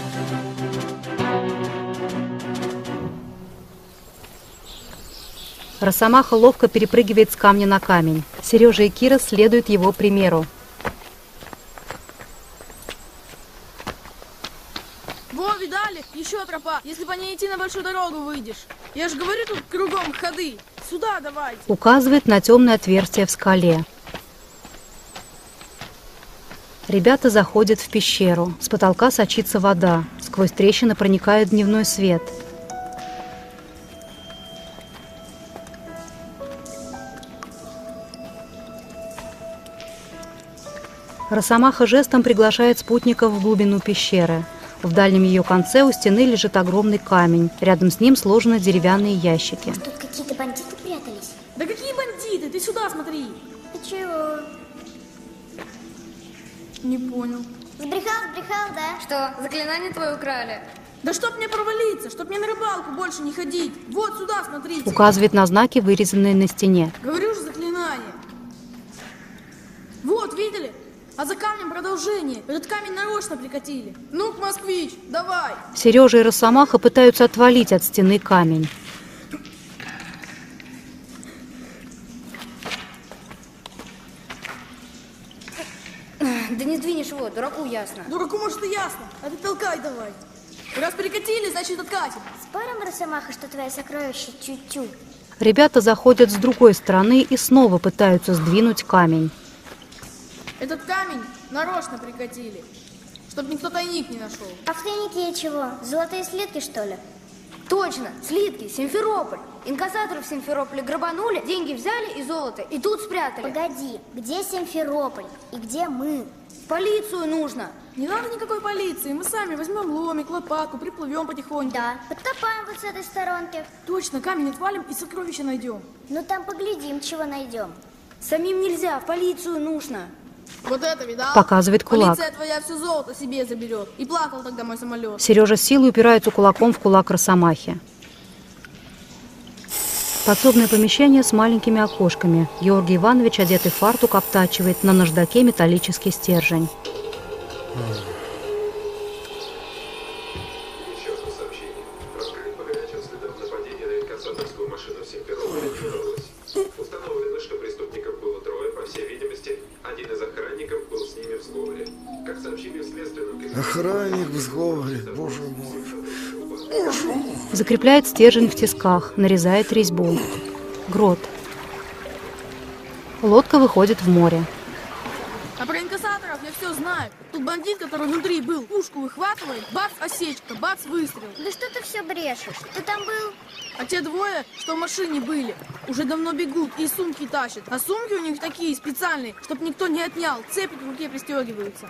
[SPEAKER 1] Росомаха ловко перепрыгивает с камня на камень. Сережа и Кира следуют его примеру.
[SPEAKER 16] Во, видали? Еще тропа. Если по ней идти, на большую дорогу выйдешь. Я же говорю, тут кругом ходы. Сюда давайте.
[SPEAKER 1] Указывает на темное отверстие в скале. Ребята заходят в пещеру. С потолка сочится вода. Сквозь трещины проникает дневной свет. Росомаха жестом приглашает спутников в глубину пещеры. В дальнем ее конце у стены лежит огромный камень. Рядом с ним сложены деревянные ящики.
[SPEAKER 8] Тут какие-то бандиты прятались.
[SPEAKER 16] Да какие бандиты? Ты сюда смотри.
[SPEAKER 8] Ты чего?
[SPEAKER 16] Не понял.
[SPEAKER 8] Сбрехал, сбрехал, да?
[SPEAKER 3] Что, заклинание твое украли?
[SPEAKER 16] Да чтоб мне провалиться, чтоб мне на рыбалку больше не ходить. Вот сюда смотрите.
[SPEAKER 1] Указывает на знаки, вырезанные на стене.
[SPEAKER 16] Говорю же, заклинание. Вот, видели? А за камнем продолжение. Этот камень нарочно прикатили. Ну-ка, москвич, давай.
[SPEAKER 1] Сережа и Росомаха пытаются отвалить от стены камень.
[SPEAKER 3] Да не сдвинешь его, дураку ясно.
[SPEAKER 16] Дураку, может, и ясно. А ты толкай давай. Раз прикатили, значит, откатим.
[SPEAKER 8] Спорим, Росомаха, что твое сокровище тю-тю?
[SPEAKER 1] Ребята заходят с другой стороны и снова пытаются сдвинуть камень.
[SPEAKER 16] Этот камень нарочно прикатили, чтобы никто тайник не нашел.
[SPEAKER 8] А в тайнике чего? Золотые слитки, что ли?
[SPEAKER 3] Точно, слитки, Симферополь. Инкассаторов в Симферополе грабанули, деньги взяли и золото, и тут спрятали.
[SPEAKER 8] Погоди, где Симферополь и где мы?
[SPEAKER 3] В полицию нужно.
[SPEAKER 16] Не надо никакой полиции, мы сами возьмем ломик, лопатку, приплывем потихоньку.
[SPEAKER 8] Да, подкопаем вот с этой сторонки.
[SPEAKER 16] Точно, камень отвалим и сокровища найдем.
[SPEAKER 8] Ну там поглядим, чего найдем.
[SPEAKER 3] Самим нельзя, в полицию нужно.
[SPEAKER 16] Вот это, видал?
[SPEAKER 1] Показывает кулак.
[SPEAKER 16] Полиция твоя все золото себе заберет. И плакал тогда мой самолет.
[SPEAKER 1] Сережа с силой упирается кулаком в кулак Росомахи. Подсобное помещение с маленькими окошками. Георгий Иванович, одетый в фартук, обтачивает на наждаке металлический стержень.
[SPEAKER 17] Еще одно сообщение. Раскрыт по горячим следам нападения на инкассаторскую машину в Симферополе и Федоровой. Установлено, что преступников было трое, по всей видимости. Один из охранников был с ними в сговоре. Как сообщили в следственном комитете...
[SPEAKER 11] Охранник в сговоре, боже мой. Боже мой.
[SPEAKER 1] Закрепляет стержень в тисках, нарезает резьбу. Грот. Лодка выходит в море.
[SPEAKER 16] А про инкассаторов я все знаю. Тут бандит, который внутри был, пушку выхватывает, бац, осечка, бац, выстрел.
[SPEAKER 8] Да что ты все брешешь? Ты там был?
[SPEAKER 16] А те двое, что в машине были, уже давно бегут и сумки тащат. А сумки у них такие специальные, чтоб никто не отнял. Цепи в руке пристегиваются.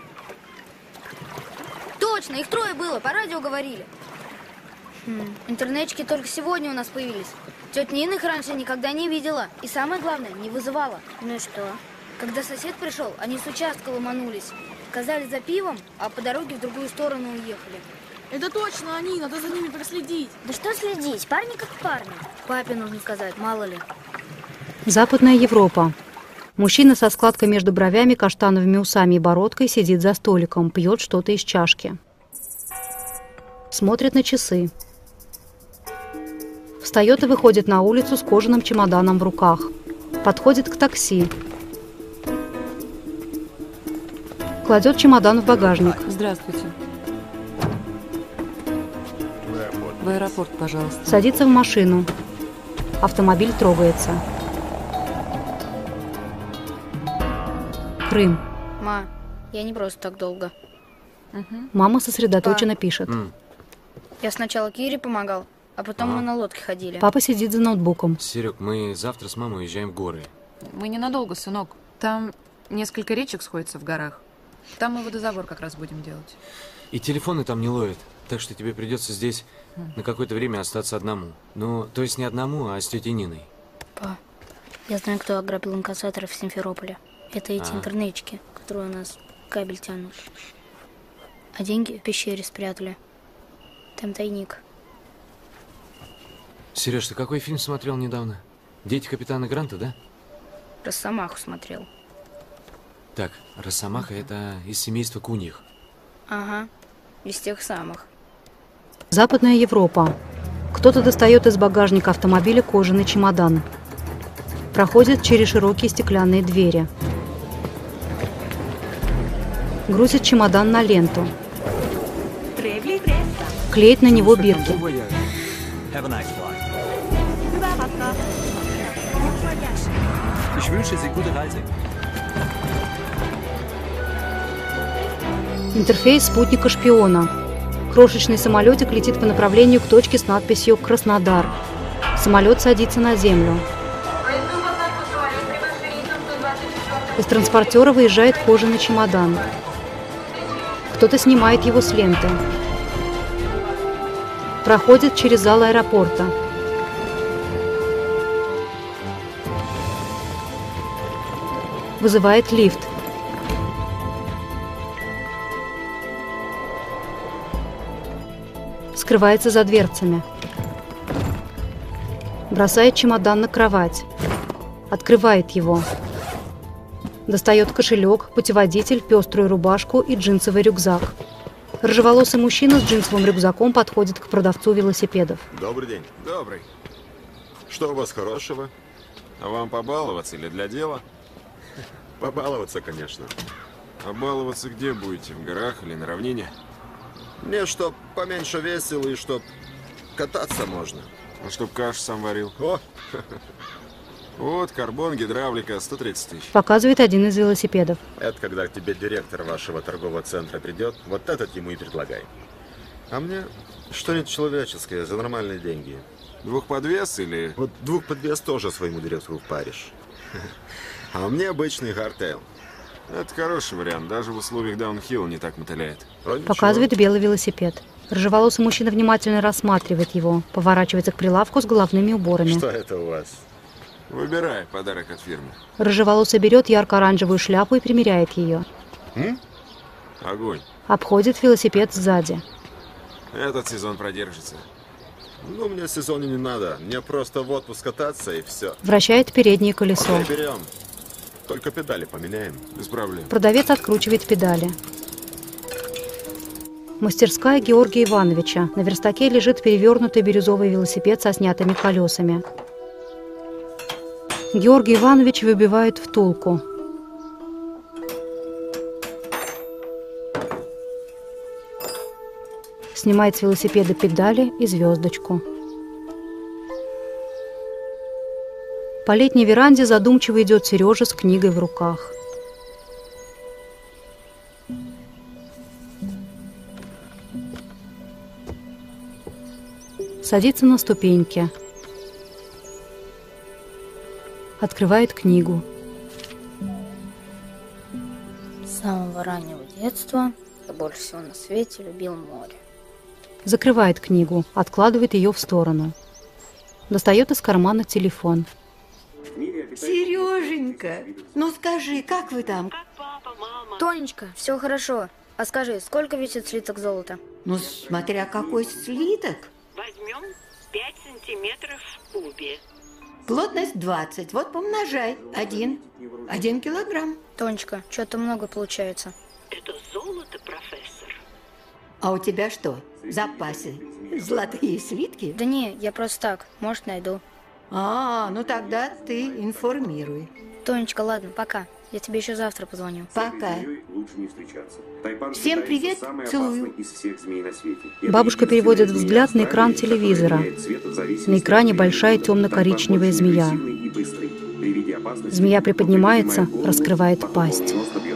[SPEAKER 3] Точно, их трое было, по радио говорили. Хм, интернетчики только сегодня у нас появились. Тетя Нина их раньше никогда не видела. И самое главное, не вызывала.
[SPEAKER 8] Ну и что?
[SPEAKER 3] Когда сосед пришел, они с участка ломанулись. Сказали за пивом, а по дороге в другую сторону уехали.
[SPEAKER 16] Это точно они, надо за ними проследить.
[SPEAKER 8] Да что следить, парни как парни.
[SPEAKER 3] Папе нужно сказать, мало ли.
[SPEAKER 1] Западная Европа. Мужчина со складкой между бровями, каштановыми усами и бородкой сидит за столиком, пьет что-то из чашки. Смотрит на часы. Встает и выходит на улицу с кожаным чемоданом в руках. Подходит к такси. Кладет чемодан в багажник.
[SPEAKER 7] Здравствуйте. В аэропорт, пожалуйста.
[SPEAKER 1] Садится в машину. Автомобиль трогается. Крым.
[SPEAKER 3] Ма, я не просто так долго.
[SPEAKER 7] Угу.
[SPEAKER 1] Мама сосредоточенно
[SPEAKER 3] Па.
[SPEAKER 1] пишет.
[SPEAKER 6] Mm.
[SPEAKER 3] Я сначала Кире помогал, а потом
[SPEAKER 6] А.
[SPEAKER 3] мы на лодке ходили.
[SPEAKER 1] Папа сидит за ноутбуком.
[SPEAKER 6] Серег, мы завтра с мамой уезжаем в горы.
[SPEAKER 5] Мы ненадолго, сынок. Там несколько речек сходятся в горах. Там мы водозабор как раз будем делать.
[SPEAKER 6] И телефоны там не ловят. Так что тебе придется здесь на какое-то время остаться одному. Ну, то есть не одному, а с тетей Ниной.
[SPEAKER 3] Па, я знаю, кто ограбил инкассаторов в Симферополе. Это эти
[SPEAKER 6] А.
[SPEAKER 3] интернетчики, которые у нас кабель тянут. А деньги в пещере спрятали. Там тайник.
[SPEAKER 6] Сереж, ты какой фильм смотрел недавно? «Дети капитана Гранта», да?
[SPEAKER 3] Росомаху смотрел.
[SPEAKER 6] Так, Росомаха – это из семейства куньих.
[SPEAKER 3] Ага, из тех самых.
[SPEAKER 1] Западная Европа. Кто-то достает из багажника автомобиля кожаный чемодан. Проходит через широкие стеклянные двери. Грузит чемодан на ленту. Клеит на него бирки. Интерфейс спутника-шпиона. Крошечный самолетик летит по направлению к точке с надписью «Краснодар». Самолет садится на землю. Из транспортера выезжает кожаный чемодан. Кто-то снимает его с ленты. Проходит через зал аэропорта. Вызывает лифт. Скрывается за дверцами. Бросает чемодан на кровать. Открывает его. Достает кошелек, путеводитель, пеструю рубашку и джинсовый рюкзак. Рыжеволосый мужчина с джинсовым рюкзаком подходит к продавцу велосипедов.
[SPEAKER 18] Добрый день. Добрый. Что у вас хорошего? А вам побаловаться или для дела? Побаловаться, конечно.
[SPEAKER 19] А баловаться где будете? В горах или на равнине?
[SPEAKER 18] Мне чтоб поменьше весело и чтоб кататься можно.
[SPEAKER 19] А чтоб кашу сам варил?
[SPEAKER 18] О!
[SPEAKER 19] Вот, карбон, гидравлика, сто тридцать тысяч.
[SPEAKER 1] Показывает один из велосипедов.
[SPEAKER 18] Это когда к тебе директор вашего торгового центра придет, вот этот ему и предлагай. А мне что-нибудь человеческое за нормальные деньги.
[SPEAKER 19] Двухподвес или...
[SPEAKER 18] Вот двухподвес тоже своему директору впаришь. А мне обычный хардтейл.
[SPEAKER 19] Это хороший вариант, даже в условиях даунхилла не так мотыляет.
[SPEAKER 1] Показывает белый велосипед. Рыжеволосый мужчина внимательно рассматривает его, поворачивается к прилавку с головными уборами.
[SPEAKER 18] Что это у вас?
[SPEAKER 19] Выбирай подарок от фирмы.
[SPEAKER 1] Рыжеволосый берет ярко-оранжевую шляпу и примеряет ее.
[SPEAKER 19] М? Огонь.
[SPEAKER 1] Обходит велосипед сзади.
[SPEAKER 19] Этот сезон продержится.
[SPEAKER 18] Ну, мне сезоне не надо. Мне просто в отпуск кататься и все.
[SPEAKER 1] Вращает переднее колесо.
[SPEAKER 18] Окей, берем. Только педали поменяем.
[SPEAKER 19] Без проблем.
[SPEAKER 1] Продавец откручивает педали. Мастерская Георгия Ивановича. На верстаке лежит перевернутый бирюзовый велосипед со снятыми колесами. Георгий Иванович выбивает втулку. Снимает с велосипеда педали и звездочку. По летней веранде задумчиво идет Сережа с книгой в руках. Садится на ступеньки. Открывает книгу.
[SPEAKER 3] С самого раннего детства я больше всего на свете любил море.
[SPEAKER 1] Закрывает книгу, откладывает ее в сторону. Достает из кармана телефон.
[SPEAKER 2] Сереженька, ну скажи, как вы там?
[SPEAKER 3] Тонечка, все хорошо. А скажи, сколько весит слиток золота?
[SPEAKER 2] Ну, смотря какой слиток.
[SPEAKER 20] Возьмем пять сантиметров в кубе.
[SPEAKER 2] Плотность двадцать. Вот помножай. Один. Один килограмм.
[SPEAKER 3] Тонечка, что-то много получается.
[SPEAKER 20] Это золото, профессор.
[SPEAKER 2] А у тебя что, в запасе золотые слитки?
[SPEAKER 3] Да не, я просто так. Может, найду.
[SPEAKER 2] А, ну тогда ты информируй.
[SPEAKER 3] Тонечка, ладно, пока. Я тебе еще завтра позвоню.
[SPEAKER 2] Пока. Всем привет, целую.
[SPEAKER 1] Бабушка переводит взгляд на экран телевизора. На экране большая темно-коричневая змея. Змея приподнимается, раскрывает пасть.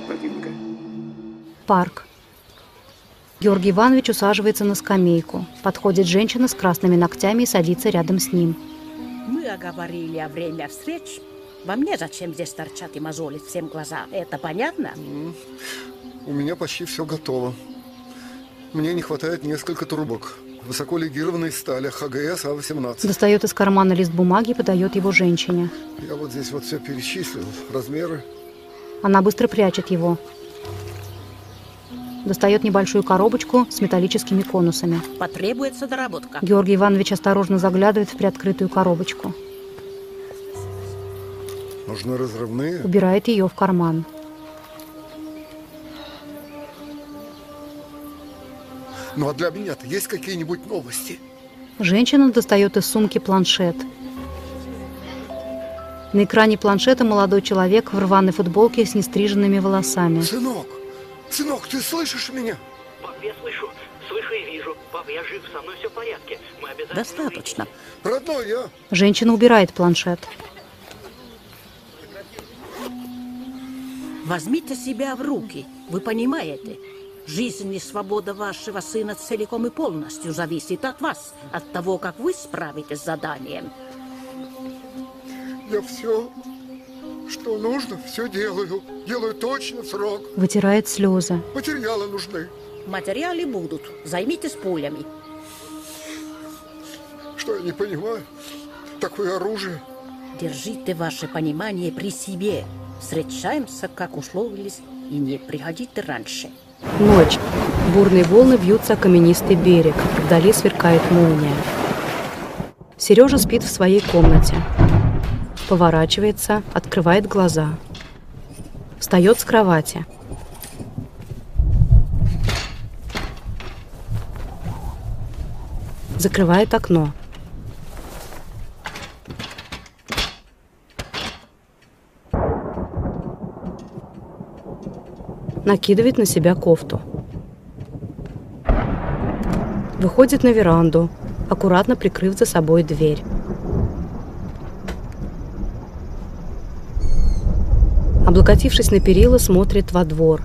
[SPEAKER 1] Парк. Георгий Иванович усаживается на скамейку. Подходит женщина с красными ногтями и садится рядом с ним.
[SPEAKER 21] Мы оговорили о время встреч. Вам не зачем здесь торчать и мозолить всем глаза. Это понятно?
[SPEAKER 11] У меня почти все готово. Мне не хватает несколько трубок. Высоколегированной стали, ХГС А восемнадцать.
[SPEAKER 1] Достает из кармана лист бумаги и подает его женщине.
[SPEAKER 11] Я вот здесь вот все перечислил. Размеры.
[SPEAKER 1] Она быстро прячет его. Достает небольшую коробочку с металлическими конусами.
[SPEAKER 21] Потребуется доработка.
[SPEAKER 1] Георгий Иванович осторожно заглядывает в приоткрытую коробочку.
[SPEAKER 11] Нужны разрывные.
[SPEAKER 1] Убирает ее в карман.
[SPEAKER 11] Ну а для меня-то есть какие-нибудь новости?
[SPEAKER 1] Женщина достает из сумки планшет. На экране планшета молодой человек в рваной футболке с нестриженными волосами.
[SPEAKER 11] Сынок, сынок, ты слышишь меня?
[SPEAKER 4] Пап, я слышу, слышу и вижу. Пап, я жив, со мной все в порядке. Мы обязательно...
[SPEAKER 21] Достаточно.
[SPEAKER 11] Родной, я...
[SPEAKER 1] Женщина убирает планшет.
[SPEAKER 21] Возьмите себя в руки. Вы понимаете? Жизнь и свобода вашего сына целиком и полностью зависит от вас, от того, как вы справитесь с заданием.
[SPEAKER 11] Я все, что нужно, все делаю. Делаю точно в срок.
[SPEAKER 1] Вытирает слезы.
[SPEAKER 11] Материалы нужны.
[SPEAKER 21] Материалы будут. Займитесь пулями.
[SPEAKER 11] Что я не понимаю? Такое оружие.
[SPEAKER 21] Держите ваше понимание при себе. Встречаемся, как условились, и не приходите раньше.
[SPEAKER 1] Ночь. Бурные волны бьются о каменистый берег. Вдали сверкает молния. Сережа спит в своей комнате. Поворачивается, открывает глаза. Встает с кровати. Закрывает окно. Накидывает на себя кофту. Выходит на веранду, аккуратно прикрыв за собой дверь. Облокотившись на перила, смотрит во двор.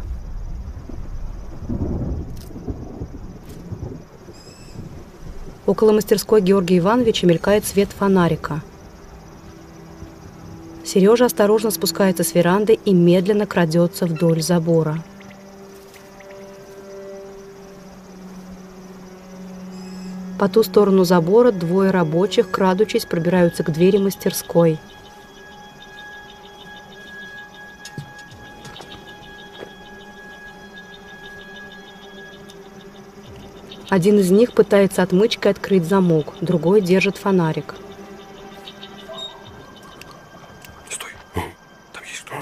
[SPEAKER 1] Около мастерской Георгия Ивановича мелькает свет фонарика. Сережа осторожно спускается с веранды и медленно крадется вдоль забора. По ту сторону забора двое рабочих, крадучись, пробираются к двери мастерской. Один из них пытается отмычкой открыть замок, другой держит фонарик.
[SPEAKER 12] Стой. Там есть кто?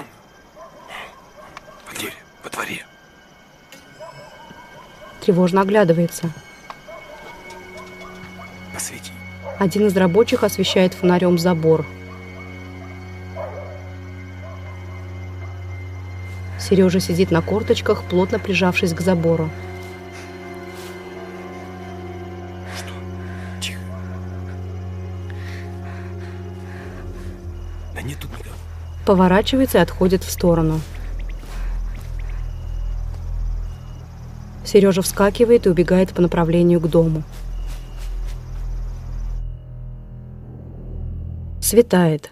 [SPEAKER 12] По двери, по дворе.
[SPEAKER 1] Тревожно оглядывается.
[SPEAKER 12] Посвети.
[SPEAKER 1] Один из рабочих освещает фонарем забор. Сережа сидит на корточках, плотно прижавшись к забору. Поворачивается и отходит в сторону. Сережа вскакивает и убегает по направлению к дому. Светает.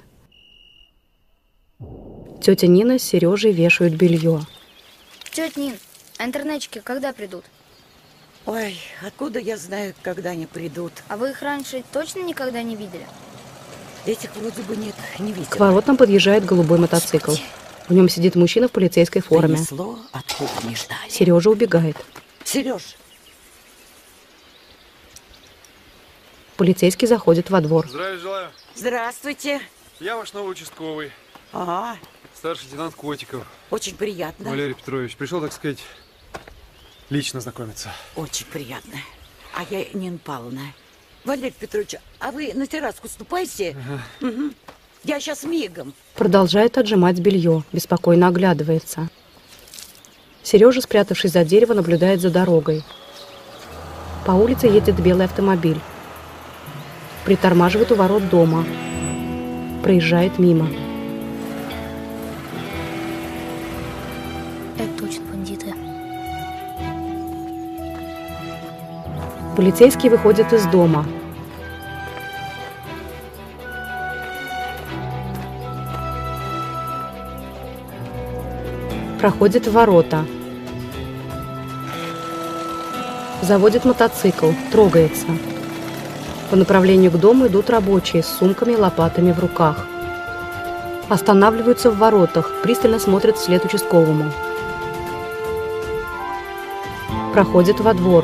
[SPEAKER 1] Тетя Нина с Сережей вешают белье.
[SPEAKER 3] Тетя Нин, а интернетчики когда придут?
[SPEAKER 10] Ой, откуда я знаю, когда они придут?
[SPEAKER 3] А вы их раньше точно никогда не видели?
[SPEAKER 10] Этих вроде бы нет, не видела.
[SPEAKER 1] К воротам подъезжает голубой мотоцикл. В нем сидит мужчина в полицейской форме.
[SPEAKER 10] Принесло, откуда не ждали.
[SPEAKER 1] Сережа убегает.
[SPEAKER 10] Сереж.
[SPEAKER 1] Полицейский заходит во двор.
[SPEAKER 15] Здравия желаю.
[SPEAKER 10] Здравствуйте.
[SPEAKER 15] Я ваш новый участковый.
[SPEAKER 10] Ага.
[SPEAKER 15] Старший лейтенант Котиков.
[SPEAKER 10] Очень приятно.
[SPEAKER 15] Валерий Петрович. Пришел, так сказать, лично знакомиться.
[SPEAKER 10] Очень приятно. А я Нина Павловна. Валерий Петрович, а вы на терраску ступайте. Ага. Угу. Я сейчас мигом.
[SPEAKER 1] Продолжает отжимать белье, беспокойно оглядывается. Сережа, спрятавшись за дерево, наблюдает за дорогой. По улице едет белый автомобиль. Притормаживает у ворот дома. Проезжает мимо.
[SPEAKER 3] Это точно бандиты.
[SPEAKER 1] Полицейский выходит из дома. Проходит в ворота. Заводит мотоцикл, трогается. По направлению к дому идут рабочие с сумками и лопатами в руках. Останавливаются в воротах, пристально смотрят вслед участковому. Проходит во двор.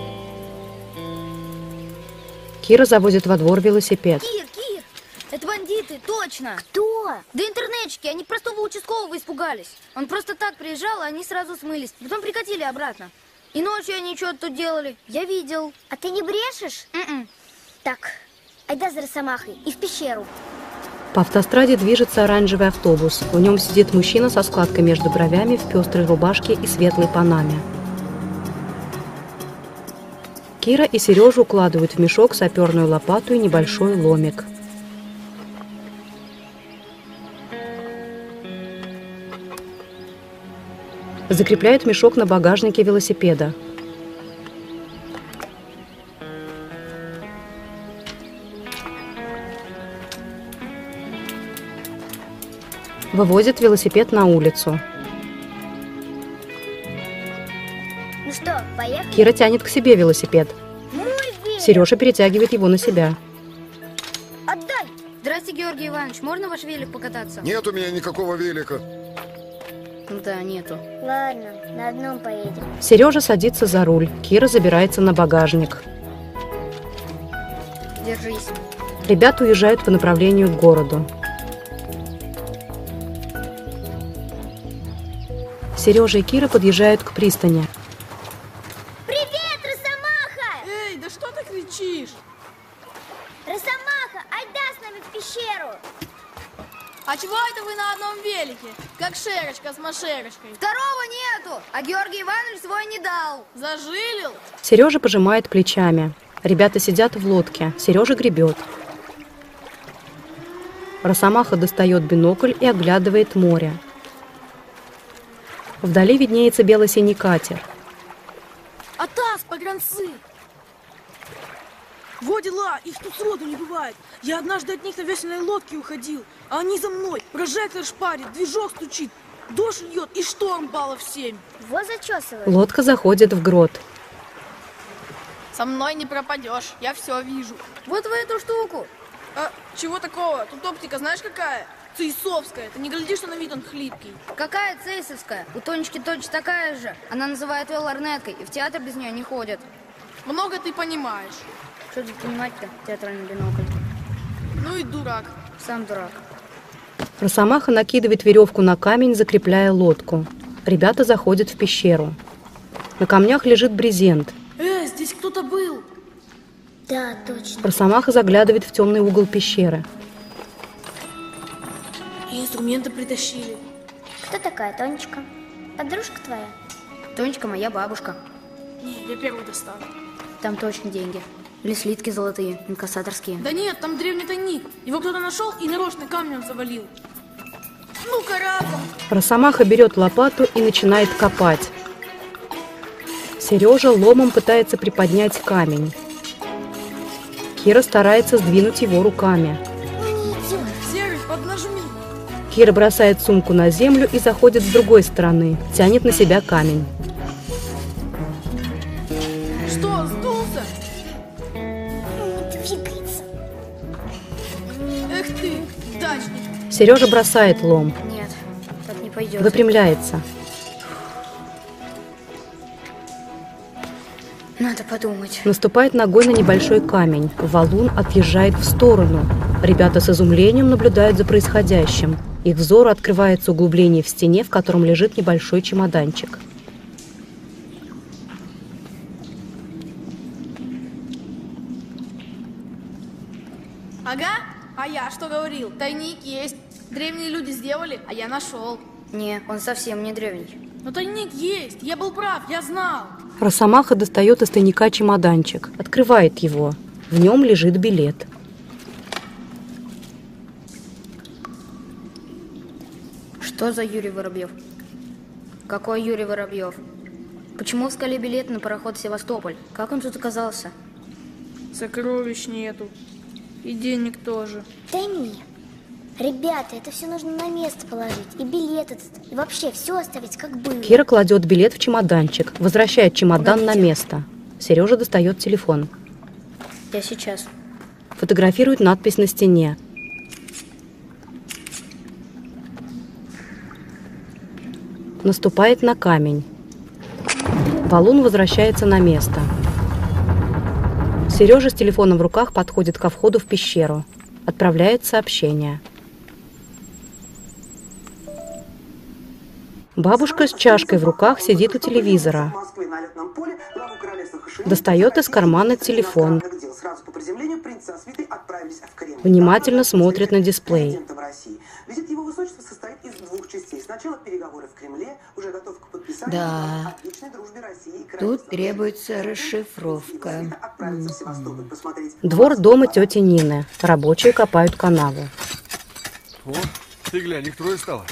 [SPEAKER 1] Кира заводит во двор велосипед.
[SPEAKER 3] Кир, Кир, это бандиты. бандиты, точно!
[SPEAKER 8] Кто?
[SPEAKER 3] Да интернетчики, они простого участкового испугались. Он просто так приезжал, а они сразу смылись. Потом прикатили обратно. И ночью они что-то тут делали. Я видел.
[SPEAKER 8] А ты не брешешь?
[SPEAKER 3] Mm-mm.
[SPEAKER 8] Так, айда за Росомахой и в пещеру.
[SPEAKER 1] По автостраде движется оранжевый автобус. В нем сидит мужчина со складкой между бровями в пестрой рубашке и светлой панаме. Кира и Сережу укладывают в мешок саперную лопату и небольшой ломик. Закрепляют мешок на багажнике велосипеда. Вывозят велосипед на улицу.
[SPEAKER 8] Ну что, поехали?
[SPEAKER 1] Кира тянет к себе велосипед.
[SPEAKER 8] Мой велик!
[SPEAKER 1] Сережа перетягивает его на себя.
[SPEAKER 8] Отдай!
[SPEAKER 3] Здрасте, Георгий Иванович, можно ваш велик покататься?
[SPEAKER 11] Нет у меня никакого велика.
[SPEAKER 3] Да, нету.
[SPEAKER 8] Ладно, на одном поедем.
[SPEAKER 1] Сережа садится за руль. Кира забирается на багажник.
[SPEAKER 3] Держись.
[SPEAKER 1] Ребята уезжают по направлению к городу. Сережа и Кира подъезжают к пристани.
[SPEAKER 8] Привет, Росомаха!
[SPEAKER 16] Эй, да что ты кричишь?
[SPEAKER 8] Росомаха, айда с нами в пещеру!
[SPEAKER 16] А чего это вы на одном велике? Как Шерочка с Машерочкой.
[SPEAKER 3] Второго нету, а Георгий Иванович свой не дал.
[SPEAKER 16] Зажилил?
[SPEAKER 1] Сережа пожимает плечами. Ребята сидят в лодке. Сережа гребет. Росомаха достает бинокль и оглядывает море. Вдали виднеется бело-синий катер.
[SPEAKER 16] Атас, погранцы! Во дела, их тут сроду не бывает. Я однажды от них на весельной лодке уходил, а они за мной. Прожектор шпарит, движок стучит, дождь льет и шторм баллов семь.
[SPEAKER 8] Вот зачесывай.
[SPEAKER 1] Лодка заходит в грот.
[SPEAKER 16] Со мной не пропадешь, я все вижу.
[SPEAKER 3] Вот в эту штуку.
[SPEAKER 16] А чего такого? Тут оптика знаешь какая? Цейсовская. Ты не глядишь, что на вид он хлипкий.
[SPEAKER 3] Какая цейсовская? У Тонечки точно такая же. Она называет ее лорнеткой, и в театр без нее не ходят.
[SPEAKER 16] Много ты понимаешь.
[SPEAKER 3] Что тут понимать-то, театральный бинокль?
[SPEAKER 16] Ну и дурак.
[SPEAKER 3] Сам дурак.
[SPEAKER 1] Росомаха накидывает веревку на камень, закрепляя лодку. Ребята заходят в пещеру. На камнях лежит брезент.
[SPEAKER 16] Э, здесь кто-то был.
[SPEAKER 8] Да, точно.
[SPEAKER 1] Росомаха заглядывает в темный угол пещеры.
[SPEAKER 16] И инструменты притащили.
[SPEAKER 8] Кто такая Тонечка? Подружка твоя?
[SPEAKER 3] Тонечка моя бабушка.
[SPEAKER 16] Не, я первый достану.
[SPEAKER 3] Там точно деньги. Или слитки золотые, инкассаторские.
[SPEAKER 16] Да нет, там древний тайник. Его кто-то нашел и нарочно камнем завалил. Ну-ка, разом!
[SPEAKER 1] Росомаха берет лопату и начинает копать. Сережа ломом пытается приподнять камень. Кира старается сдвинуть его руками.
[SPEAKER 16] Серый, поднажми.
[SPEAKER 1] Кира бросает сумку на землю и заходит с другой стороны. Тянет на себя камень.
[SPEAKER 16] Что, сдулся?
[SPEAKER 8] Двигается.
[SPEAKER 16] Эх ты, дачник.
[SPEAKER 1] Сережа бросает лом.
[SPEAKER 3] Нет, так не пойдет.
[SPEAKER 1] Выпрямляется.
[SPEAKER 3] Надо подумать.
[SPEAKER 1] Наступает ногой на небольшой камень. Валун отъезжает в сторону. Ребята с изумлением наблюдают за происходящим. Их взору открывается углубление в стене, в котором лежит небольшой чемоданчик.
[SPEAKER 16] Ага, а я что говорил? Тайник есть. Древние люди сделали, а я нашел.
[SPEAKER 3] Не, он совсем не древний.
[SPEAKER 16] Но тайник есть, я был прав, я знал.
[SPEAKER 1] Росомаха достает из тайника чемоданчик, открывает его. В нем лежит билет.
[SPEAKER 3] Что за Юрий Воробьев? Какой Юрий Воробьев? Почему в скале билет на пароход Севастополь? Как он тут оказался?
[SPEAKER 16] Сокровищ нету. И денег тоже.
[SPEAKER 8] Да не. Ребята, это все нужно на место положить. И билет этот, и вообще все оставить как было.
[SPEAKER 1] Кира кладет билет в чемоданчик, возвращает чемодан
[SPEAKER 3] Погодите.
[SPEAKER 1] на место. Сережа достает телефон.
[SPEAKER 3] Я сейчас.
[SPEAKER 1] Фотографирует надпись на стене. Наступает на камень. Валун возвращается на место. Сережа с телефоном в руках подходит ко входу в пещеру. Отправляет сообщение. Бабушка с чашкой в руках сидит у телевизора. Достает из кармана телефон. Внимательно смотрит на дисплей.
[SPEAKER 2] Да, тут требуется расшифровка.
[SPEAKER 1] Двор дома тети Нины. Рабочие копают канаву.
[SPEAKER 12] О, ты глянь, их трое стало.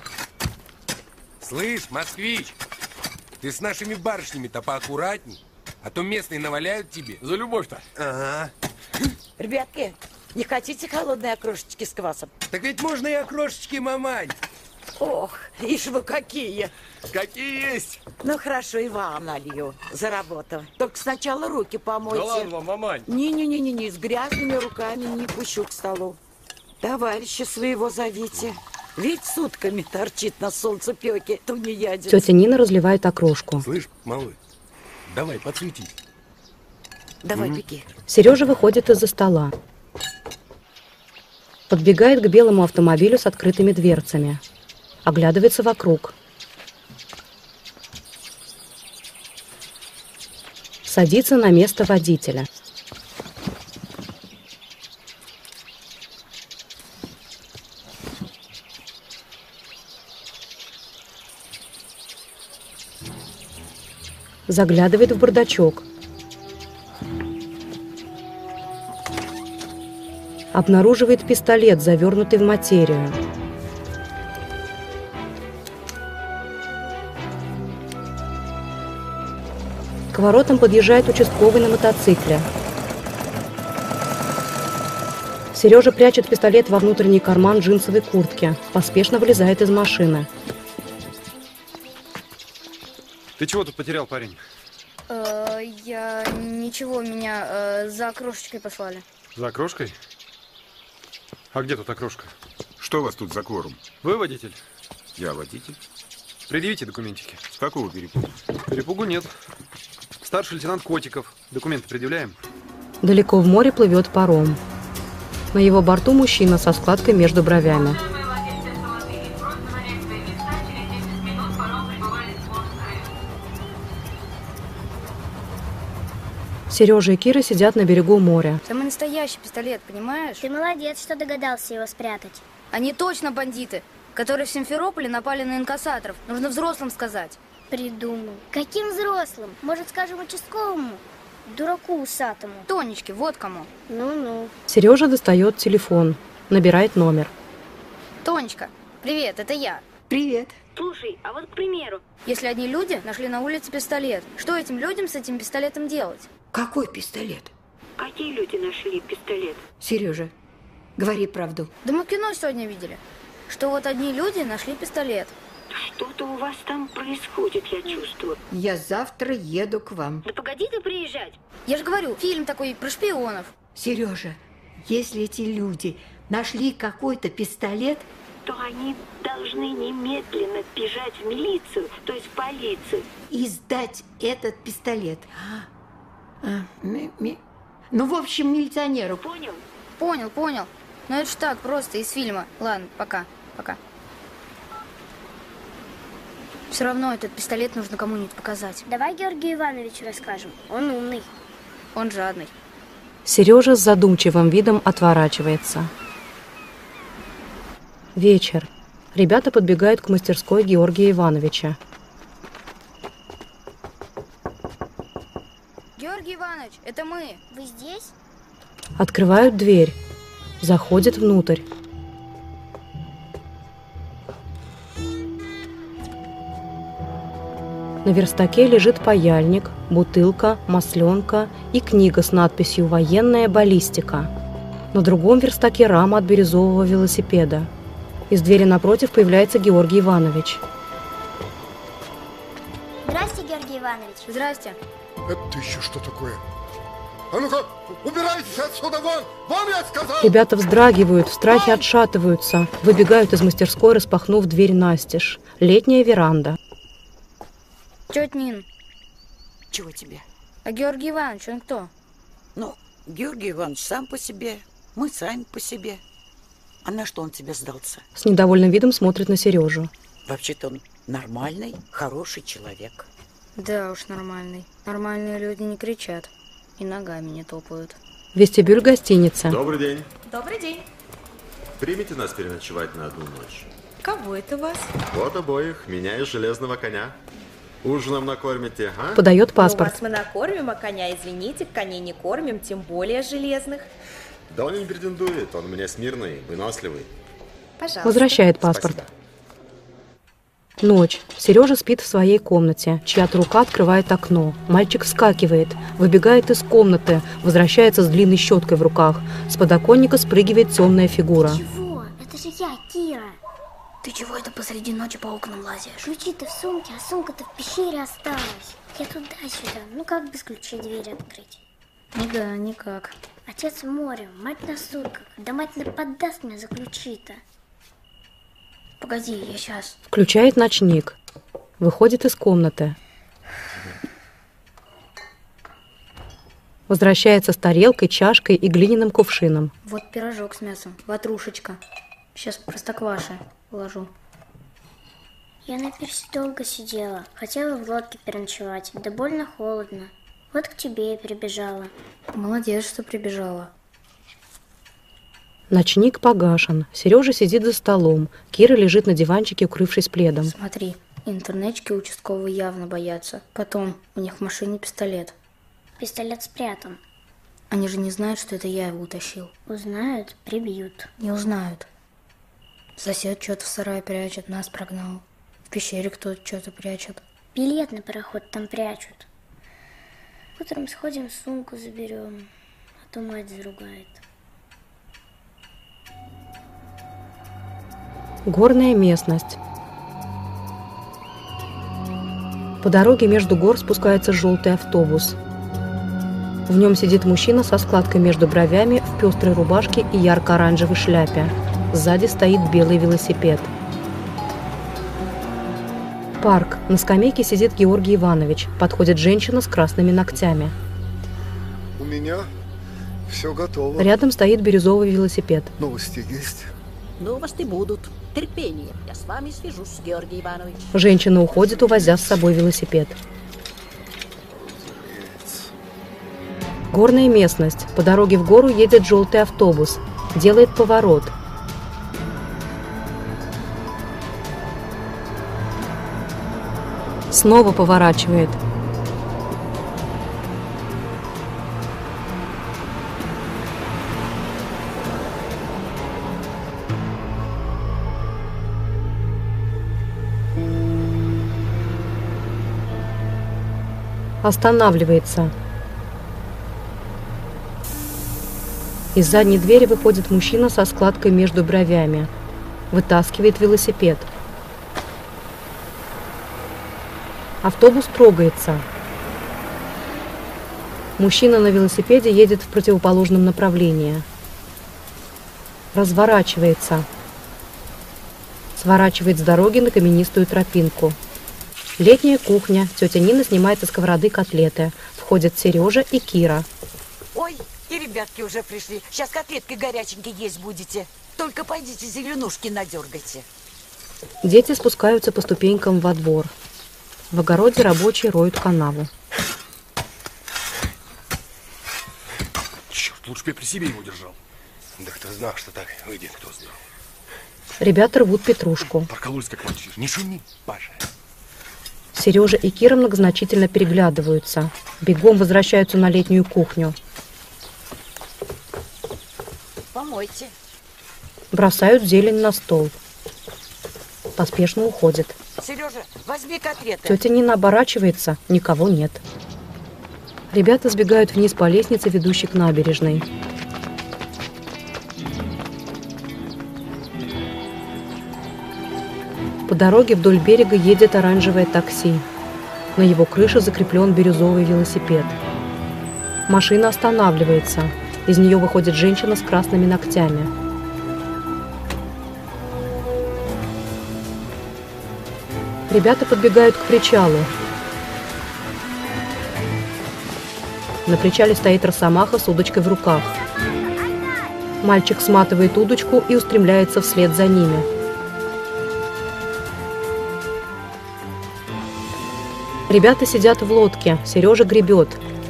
[SPEAKER 12] Слышь, москвич, ты с нашими барышнями-то поаккуратней, а то местные наваляют тебе. За любовь-то. Ага.
[SPEAKER 10] Ребятки, не хотите холодные окрошечки с квасом?
[SPEAKER 12] Так ведь можно и окрошечки, мамань.
[SPEAKER 10] Ох, ишь вы какие.
[SPEAKER 12] Какие есть.
[SPEAKER 10] Ну хорошо, и вам налью за работу. Только сначала руки помойте.
[SPEAKER 12] Да ладно вам, мамань.
[SPEAKER 10] Не-не-не, с грязными руками не пущу к столу. Товарища своего зовите. Ведь сутками торчит на солнцепёке тунеядец.
[SPEAKER 1] Тетя Нина разливает окрошку.
[SPEAKER 12] Слышь, малый, давай, подсвети.
[SPEAKER 10] Давай, mm-hmm. беги.
[SPEAKER 1] Сережа выходит из-за стола. Подбегает к белому автомобилю с открытыми дверцами. Оглядывается вокруг. Садится на место водителя. Заглядывает в бардачок. Обнаруживает пистолет, завернутый в материю. К воротам подъезжает участковый на мотоцикле. Сережа прячет пистолет во внутренний карман джинсовой куртки. Поспешно вылезает из машины.
[SPEAKER 15] Ты чего тут потерял, парень?
[SPEAKER 3] Э, я... Ничего, меня э, за окрошечкой послали.
[SPEAKER 15] За окрошкой? А где тут окрошка?
[SPEAKER 19] Что у вас тут за кворум?
[SPEAKER 15] Вы водитель?
[SPEAKER 19] Я водитель.
[SPEAKER 15] Предъявите документики.
[SPEAKER 19] С какого перепугу?
[SPEAKER 15] Перепугу нет. Старший лейтенант Котиков. Документы предъявляем?
[SPEAKER 1] Далеко в море плывет паром. На его борту мужчина со складкой между бровями. Сережа и Кира сидят на берегу моря.
[SPEAKER 3] Самый настоящий пистолет, понимаешь?
[SPEAKER 8] Ты молодец, что догадался его спрятать.
[SPEAKER 3] Они точно бандиты, которые в Симферополе напали на инкассаторов. Нужно взрослым сказать.
[SPEAKER 8] Придумал. Каким взрослым? Может, скажем, участковому? Дураку усатому.
[SPEAKER 3] Тонечке, вот кому.
[SPEAKER 8] Ну-ну.
[SPEAKER 1] Сережа достает телефон, набирает номер.
[SPEAKER 3] Тонечка, привет, это я.
[SPEAKER 2] Привет.
[SPEAKER 20] Слушай, а вот, к примеру,
[SPEAKER 3] если одни люди нашли на улице пистолет, что этим людям с этим пистолетом делать?
[SPEAKER 2] Какой пистолет?
[SPEAKER 20] какие люди нашли пистолет?
[SPEAKER 2] Сережа, говори правду.
[SPEAKER 3] Да мы в кино сегодня видели, что вот одни люди нашли пистолет.
[SPEAKER 20] Что-то у вас там происходит, я чувствую.
[SPEAKER 2] Я завтра еду к вам.
[SPEAKER 20] Да погоди ты приезжать.
[SPEAKER 3] Я же говорю, фильм такой про шпионов.
[SPEAKER 2] Сережа, если эти люди нашли какой-то пистолет,
[SPEAKER 20] то они должны немедленно бежать в милицию, то есть в полицию.
[SPEAKER 2] И сдать этот пистолет. А, ми, ми. Ну, в общем, милиционеру.
[SPEAKER 20] Понял?
[SPEAKER 3] Понял, понял. Но это ж так, просто из фильма. Ладно, пока, пока. Все равно этот пистолет нужно кому-нибудь показать.
[SPEAKER 8] Давай Георгию Ивановичу расскажем. Он умный.
[SPEAKER 3] Он жадный.
[SPEAKER 1] Сережа с задумчивым видом отворачивается. Вечер. Ребята подбегают к мастерской Георгия Ивановича.
[SPEAKER 3] Георгий Иванович, это мы.
[SPEAKER 8] Вы здесь?
[SPEAKER 1] Открывают дверь. Заходят внутрь. На верстаке лежит паяльник, бутылка, масленка и книга с надписью «Военная баллистика». На другом верстаке рама от бирюзового велосипеда. Из двери напротив появляется Георгий Иванович.
[SPEAKER 8] Здрасте, Георгий Иванович.
[SPEAKER 3] Здрасте.
[SPEAKER 11] Это еще что такое? А ну-ка, убирайтесь отсюда, вон! Вон, я сказал!
[SPEAKER 1] Ребята вздрагивают, в страхе отшатываются, выбегают из мастерской, распахнув дверь настежь. Летняя веранда.
[SPEAKER 3] Тетя Нин.
[SPEAKER 10] Чего тебе?
[SPEAKER 3] А Георгий Иванович, он кто?
[SPEAKER 10] Ну, Георгий Иванович сам по себе. мы сами по себе. А на что он тебе сдался?
[SPEAKER 1] С недовольным видом смотрит на Сережу.
[SPEAKER 10] Вообще-то он нормальный, хороший человек.
[SPEAKER 3] Да уж, нормальный. Нормальные люди не кричат и ногами не топают.
[SPEAKER 1] Вестибюль гостиницы.
[SPEAKER 18] Добрый день.
[SPEAKER 9] Добрый день.
[SPEAKER 18] Примите нас переночевать на одну ночь.
[SPEAKER 9] Кого это вас?
[SPEAKER 18] Вот обоих, меня и железного коня. Ужином накормите, а?
[SPEAKER 1] Подает паспорт.
[SPEAKER 9] Ну, вас мы накормим, а коня, извините, коней не кормим, тем более железных.
[SPEAKER 18] Да он не претендует, он у меня смирный, выносливый.
[SPEAKER 9] Пожалуйста.
[SPEAKER 1] Возвращает паспорт.
[SPEAKER 18] Спасибо.
[SPEAKER 1] Ночь. Сережа спит в своей комнате. Чья-то рука открывает окно. Мальчик вскакивает, выбегает из комнаты, возвращается с длинной щеткой в руках. С подоконника спрыгивает темная фигура.
[SPEAKER 8] Чего? Это же я, Кира.
[SPEAKER 3] Ты чего это посреди ночи по окнам лазишь?
[SPEAKER 8] Ключи-то в сумке, а сумка-то в пещере осталась. Я туда-сюда. Ну как без ключей дверь открыть?
[SPEAKER 3] Ну да, никак.
[SPEAKER 8] Отец в море, мать на сутках. Да мать нападаст мне за ключи-то.
[SPEAKER 3] Погоди, я сейчас.
[SPEAKER 1] Включает ночник. Выходит из комнаты. Возвращается с тарелкой, чашкой и глиняным кувшином.
[SPEAKER 3] Вот пирожок с мясом, ватрушечка. Сейчас простокваши ложу.
[SPEAKER 8] Я на пирсе долго сидела. Хотела в лодке переночевать. Да больно холодно. Вот к тебе я прибежала.
[SPEAKER 3] Молодец, что прибежала.
[SPEAKER 1] Ночник погашен. Сережа сидит за столом. Кира лежит на диванчике, укрывшись пледом.
[SPEAKER 3] Смотри, интернетчики участковые явно боятся. Потом, у них в машине пистолет.
[SPEAKER 8] Пистолет спрятан.
[SPEAKER 3] Они же не знают, что это я его утащил.
[SPEAKER 8] Узнают, прибьют.
[SPEAKER 3] Не узнают. Сосед что-то в сарае прячет, нас прогнал. В пещере кто-то что-то прячет.
[SPEAKER 8] Билет на пароход там прячут. Утром сходим, сумку заберем, а то мать заругает.
[SPEAKER 1] Горная местность. По дороге между гор спускается желтый автобус. В нем сидит мужчина со складкой между бровями, в пестрой рубашке и ярко-оранжевой шляпе. Сзади стоит белый велосипед. Парк. На скамейке сидит Георгий Иванович. Подходит женщина с красными ногтями.
[SPEAKER 11] У меня все готово.
[SPEAKER 1] Рядом стоит бирюзовый велосипед.
[SPEAKER 11] Новости есть?
[SPEAKER 21] Новости будут. Терпение. Я с вами свяжусь, Георгий Иванович.
[SPEAKER 1] Женщина уходит, увозя с собой велосипед. Горная местность. По дороге в гору едет желтый автобус. Делает поворот. Снова поворачивает. Останавливается. Из задней двери выходит мужчина со складкой между бровями. Вытаскивает велосипед. Автобус трогается. Мужчина на велосипеде едет в противоположном направлении. Разворачивается. Сворачивает с дороги на каменистую тропинку. Летняя кухня. Тетя Нина снимает со сковороды котлеты. Входят Сережа и Кира.
[SPEAKER 10] Ой, и ребятки уже пришли. Сейчас котлетки горяченькие есть будете. Только пойдите зеленушки надергайте.
[SPEAKER 1] Дети спускаются по ступенькам во двор. В огороде рабочие роют канаву.
[SPEAKER 12] Черт, лучше бы я при себе его держал. Да кто знал, что так выйдет, кто знал.
[SPEAKER 1] Ребята рвут петрушку.
[SPEAKER 12] Прокололись, как мальчиш. Не шуми, Паша.
[SPEAKER 1] Сережа и Кира многозначительно переглядываются. Бегом возвращаются на летнюю кухню.
[SPEAKER 10] Помойте.
[SPEAKER 1] Бросают зелень на стол. Поспешно уходят.
[SPEAKER 10] Сережа, возьми котлеты.
[SPEAKER 1] Тетя Нина оборачивается, никого нет. Ребята сбегают вниз по лестнице, ведущей к набережной. По дороге вдоль берега едет оранжевое такси. На его крыше закреплен бирюзовый велосипед. Машина останавливается. Из нее выходит женщина с красными ногтями. Ребята подбегают к причалу. На причале стоит росомаха с удочкой в руках. Мальчик сматывает удочку и устремляется вслед за ними. Ребята сидят в лодке, Сережа гребет.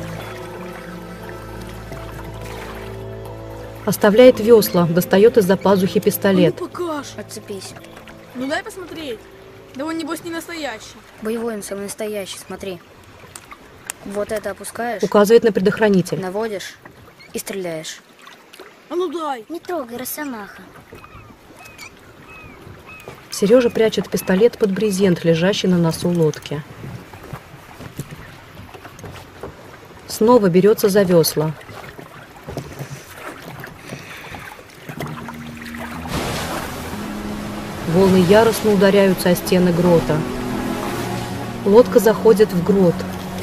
[SPEAKER 1] Оставляет весла, достает из-за пазухи пистолет.
[SPEAKER 16] Ну, покаж.
[SPEAKER 3] Отцепись.
[SPEAKER 16] Ну дай посмотреть. Да он, небось, не настоящий.
[SPEAKER 3] Боевой он самый настоящий, смотри. Вот это опускаешь.
[SPEAKER 1] Указывает на предохранитель.
[SPEAKER 3] Наводишь и стреляешь.
[SPEAKER 16] А ну дай.
[SPEAKER 8] Не трогай, Росомаха.
[SPEAKER 1] Сережа прячет пистолет под брезент, лежащий на носу лодки. Снова берется за весла. Волны яростно ударяются о стены грота. Лодка заходит в грот.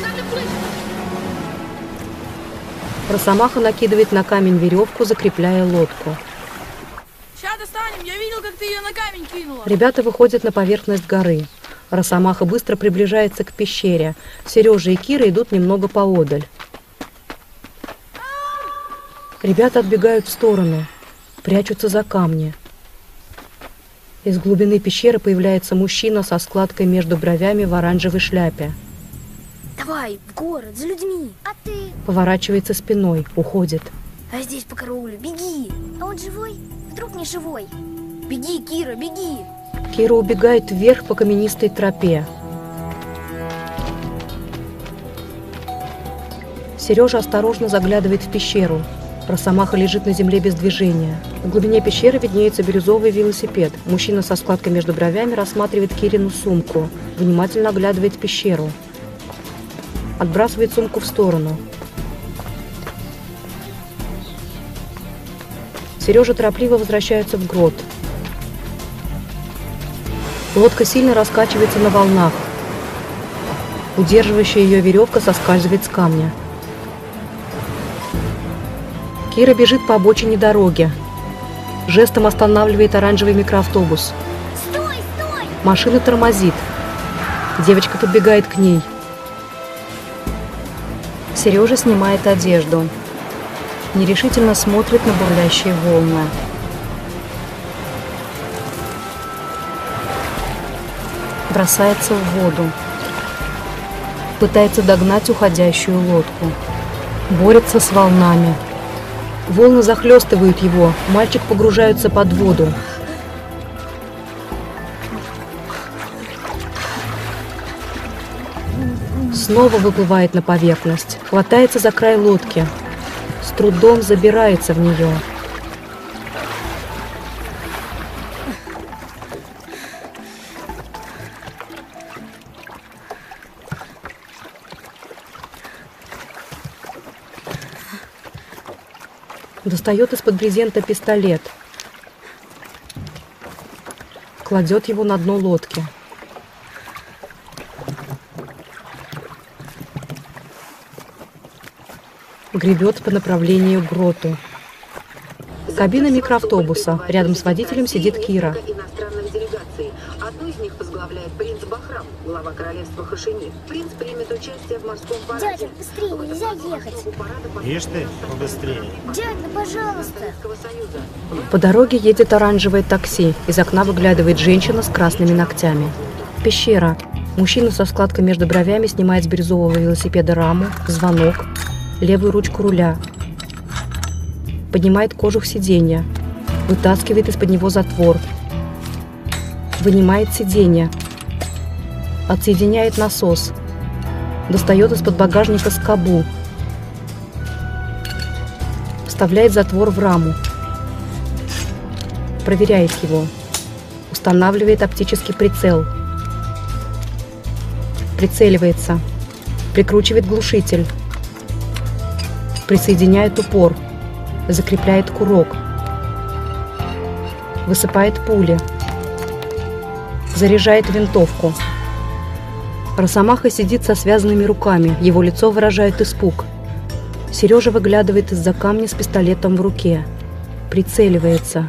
[SPEAKER 1] Росомаха накидывает на камень веревку, закрепляя лодку.
[SPEAKER 16] Сейчас достанем, я видел, как ты ее на камень кинула.
[SPEAKER 1] Ребята выходят на поверхность горы. Росомаха быстро приближается к пещере. Сережа и Кира идут немного поодаль. Ребята отбегают в сторону, прячутся за камни. Из глубины пещеры появляется мужчина со складкой между бровями в оранжевой шляпе.
[SPEAKER 3] Давай, в город, за людьми.
[SPEAKER 8] А ты?
[SPEAKER 1] Поворачивается спиной, уходит.
[SPEAKER 3] А здесь по караулю, беги.
[SPEAKER 8] А он живой? Вдруг не живой?
[SPEAKER 3] Беги, Кира, беги.
[SPEAKER 1] Кира убегает вверх по каменистой тропе. Сережа осторожно заглядывает в пещеру. Росомаха лежит на земле без движения. В глубине пещеры виднеется бирюзовый велосипед. Мужчина со складкой между бровями рассматривает Кирину сумку. Внимательно оглядывает пещеру. Отбрасывает сумку в сторону. Сережа торопливо возвращается в грот. Лодка сильно раскачивается на волнах. Удерживающая ее веревка соскальзывает с камня. Кира бежит по обочине дороги. Жестом останавливает оранжевый микроавтобус.
[SPEAKER 8] Стой, стой!
[SPEAKER 1] Машина тормозит. Девочка подбегает к ней. Сережа снимает одежду. Нерешительно смотрит на бурлящие волны. Бросается в воду. Пытается догнать уходящую лодку. Борется с волнами. Волны захлестывают его. Мальчик погружается под воду. Снова выплывает на поверхность. Хватается за край лодки. С трудом забирается в нее. Достает из-под брезента пистолет. Кладет его на дно лодки. Гребет по направлению к гроту. Кабина микроавтобуса. Рядом с водителем сидит Кира.
[SPEAKER 14] Одну из них возглавляет принц Бахрам, глава королевства Хашини. Принц примет участие в морском параде.
[SPEAKER 8] Дядя, быстрее, нельзя ехать.
[SPEAKER 14] Ешь
[SPEAKER 22] ты, побыстрее.
[SPEAKER 8] Дядя, ну пожалуйста.
[SPEAKER 1] По дороге едет оранжевое такси. Из окна выглядывает женщина с красными ногтями. Пещера. Мужчина со складкой между бровями снимает с бирюзового велосипеда раму, звонок, левую ручку руля. Поднимает кожух сиденья. Вытаскивает из-под него затвор. Вынимает сиденье. Отсоединяет насос. Достает из-под багажника скобу. Вставляет затвор в раму. Проверяет его. Устанавливает оптический прицел. Прицеливается. Прикручивает глушитель. Присоединяет упор. Закрепляет курок. Высыпает пули. Заряжает винтовку. Росомаха сидит со связанными руками. Его лицо выражает испуг. Сережа выглядывает из-за камня с пистолетом в руке. Прицеливается.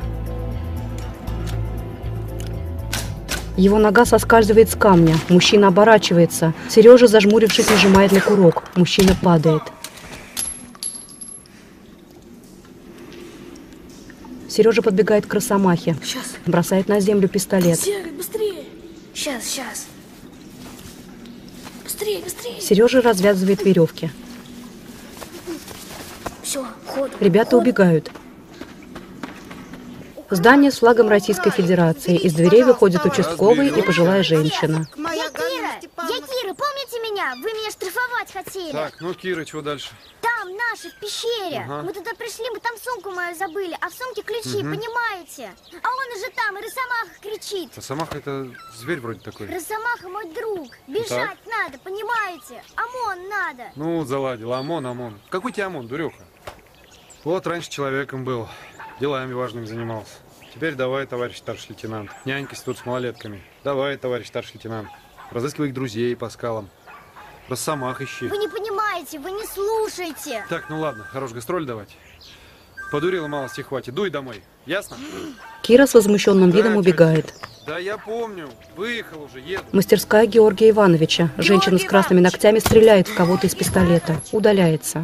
[SPEAKER 1] Его нога соскальзывает с камня. Мужчина оборачивается. Сережа, зажмурившись, нажимает на курок. Мужчина падает. Сережа подбегает к Росомахе.
[SPEAKER 16] Сейчас.
[SPEAKER 1] Бросает на землю пистолет.
[SPEAKER 16] Серый, быстрее. Сейчас, сейчас. Быстрее, быстрее.
[SPEAKER 1] Сережа развязывает веревки.
[SPEAKER 3] Все, ход.
[SPEAKER 1] Ребята
[SPEAKER 3] ход.
[SPEAKER 1] убегают. Здание с флагом Российской Федерации. Из дверей выходит участковый и пожилая женщина.
[SPEAKER 8] Я Кира! Я Кира, помните меня? Вы меня штрафовать хотели.
[SPEAKER 15] Так, ну, Кира, чего дальше?
[SPEAKER 8] Там, наши, в пещере.
[SPEAKER 15] Ага.
[SPEAKER 8] Мы туда пришли, мы там сумку мою забыли, а в сумке ключи,
[SPEAKER 15] Угу.
[SPEAKER 8] понимаете? А он уже там, и Росомаха кричит.
[SPEAKER 15] Росомаха это зверь вроде такой.
[SPEAKER 8] Росомаха мой друг. Бежать
[SPEAKER 15] Так.
[SPEAKER 8] надо, понимаете? ОМОН надо.
[SPEAKER 15] Ну, заладил. ОМОН, ОМОН. Какой тебе ОМОН, дуреха? Вот раньше человеком был. Делами важными занимался. Теперь давай, товарищ старший лейтенант. Нянькайся тут с малолетками. Давай, товарищ старший лейтенант. Разыскивай их друзей по скалам. Росомах ищи.
[SPEAKER 8] Вы не понимаете, вы не слушаете.
[SPEAKER 15] Так, ну ладно, хорош гастроль давать. Подурила малости, хватит. Дуй домой. Ясно?
[SPEAKER 1] Кира с возмущенным
[SPEAKER 15] Да,
[SPEAKER 1] видом убегает.
[SPEAKER 15] Да я помню. Выехал уже, еду.
[SPEAKER 1] Мастерская Георгия Ивановича. Женщина с красными ногтями стреляет в кого-то из пистолета. Удаляется.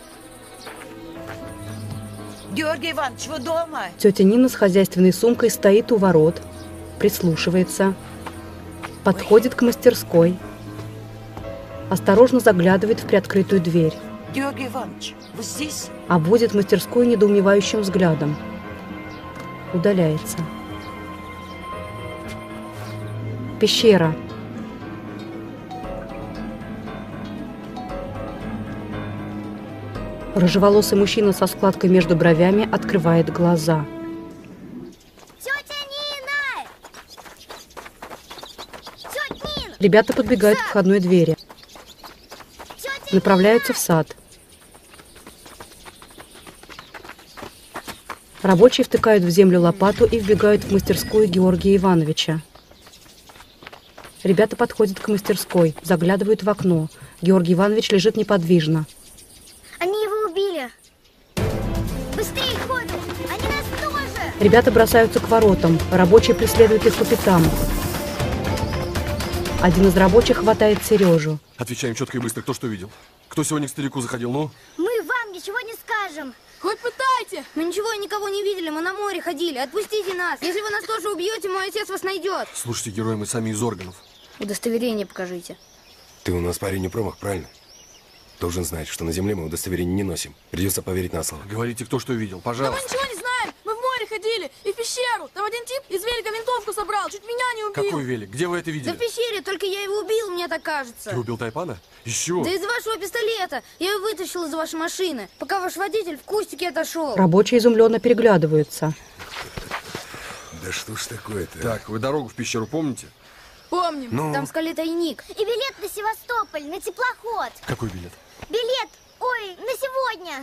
[SPEAKER 10] Георгий Иванович, вы дома?
[SPEAKER 1] Тетя Нина с хозяйственной сумкой стоит у ворот. Прислушивается. Подходит к мастерской. Осторожно заглядывает в приоткрытую дверь.
[SPEAKER 10] Георгий Иванович, вы здесь?
[SPEAKER 1] Обводит мастерскую недоумевающим взглядом. Удаляется. Пещера. Рыжеволосый мужчина со складкой между бровями открывает глаза.
[SPEAKER 8] Тетя Нина! Тетя Нина!
[SPEAKER 1] Ребята подбегают к входной двери. Направляются в сад. Рабочие втыкают в землю лопату и вбегают в мастерскую Георгия Ивановича. Ребята подходят к мастерской, заглядывают в окно. Георгий Иванович лежит неподвижно.
[SPEAKER 8] Они его убили. Быстрее ходят! Они нас тоже!
[SPEAKER 1] Ребята бросаются к воротам. Рабочие преследуют их по пятам. Один из рабочих хватает Сережу.
[SPEAKER 13] Отвечаем четко и быстро, кто что видел. Кто сегодня к старику заходил, ну?
[SPEAKER 8] Мы вам ничего не скажем.
[SPEAKER 16] Хоть пытайте!
[SPEAKER 3] Мы ничего и никого не видели, мы на море ходили. Отпустите нас. Если вы нас тоже убьете, мой отец вас найдет.
[SPEAKER 13] Слушайте, герои, мы сами из органов.
[SPEAKER 3] Удостоверение покажите.
[SPEAKER 12] Ты у нас парень не промах, правильно? Должен знать, что на земле мы удостоверение не носим. Придется поверить на слово.
[SPEAKER 13] Говорите, кто что видел,
[SPEAKER 16] Да мы
[SPEAKER 13] пожалуйста.
[SPEAKER 16] ничего не знаем. Мы в море ходили и в пещеру. Там один тип из велика винтовку собрал. Чуть меня не убил.
[SPEAKER 13] Какой велик? Где вы это
[SPEAKER 3] Да
[SPEAKER 13] видели?
[SPEAKER 3] в пещере, только я его убил, мне так кажется.
[SPEAKER 13] Ты убил Тайпана? Еще?
[SPEAKER 3] Да из вашего пистолета. Я его вытащил из вашей машины, пока ваш водитель в кустике отошел.
[SPEAKER 1] Рабочие изумленно переглядываются.
[SPEAKER 12] Да что ж такое-то?
[SPEAKER 13] Так, вы дорогу в пещеру помните?
[SPEAKER 16] Помним.
[SPEAKER 13] Ну?
[SPEAKER 3] Там в скале тайник.
[SPEAKER 8] И билет на Севастополь, на теплоход.
[SPEAKER 13] Какой билет?
[SPEAKER 8] Билет, ой, на сегодня.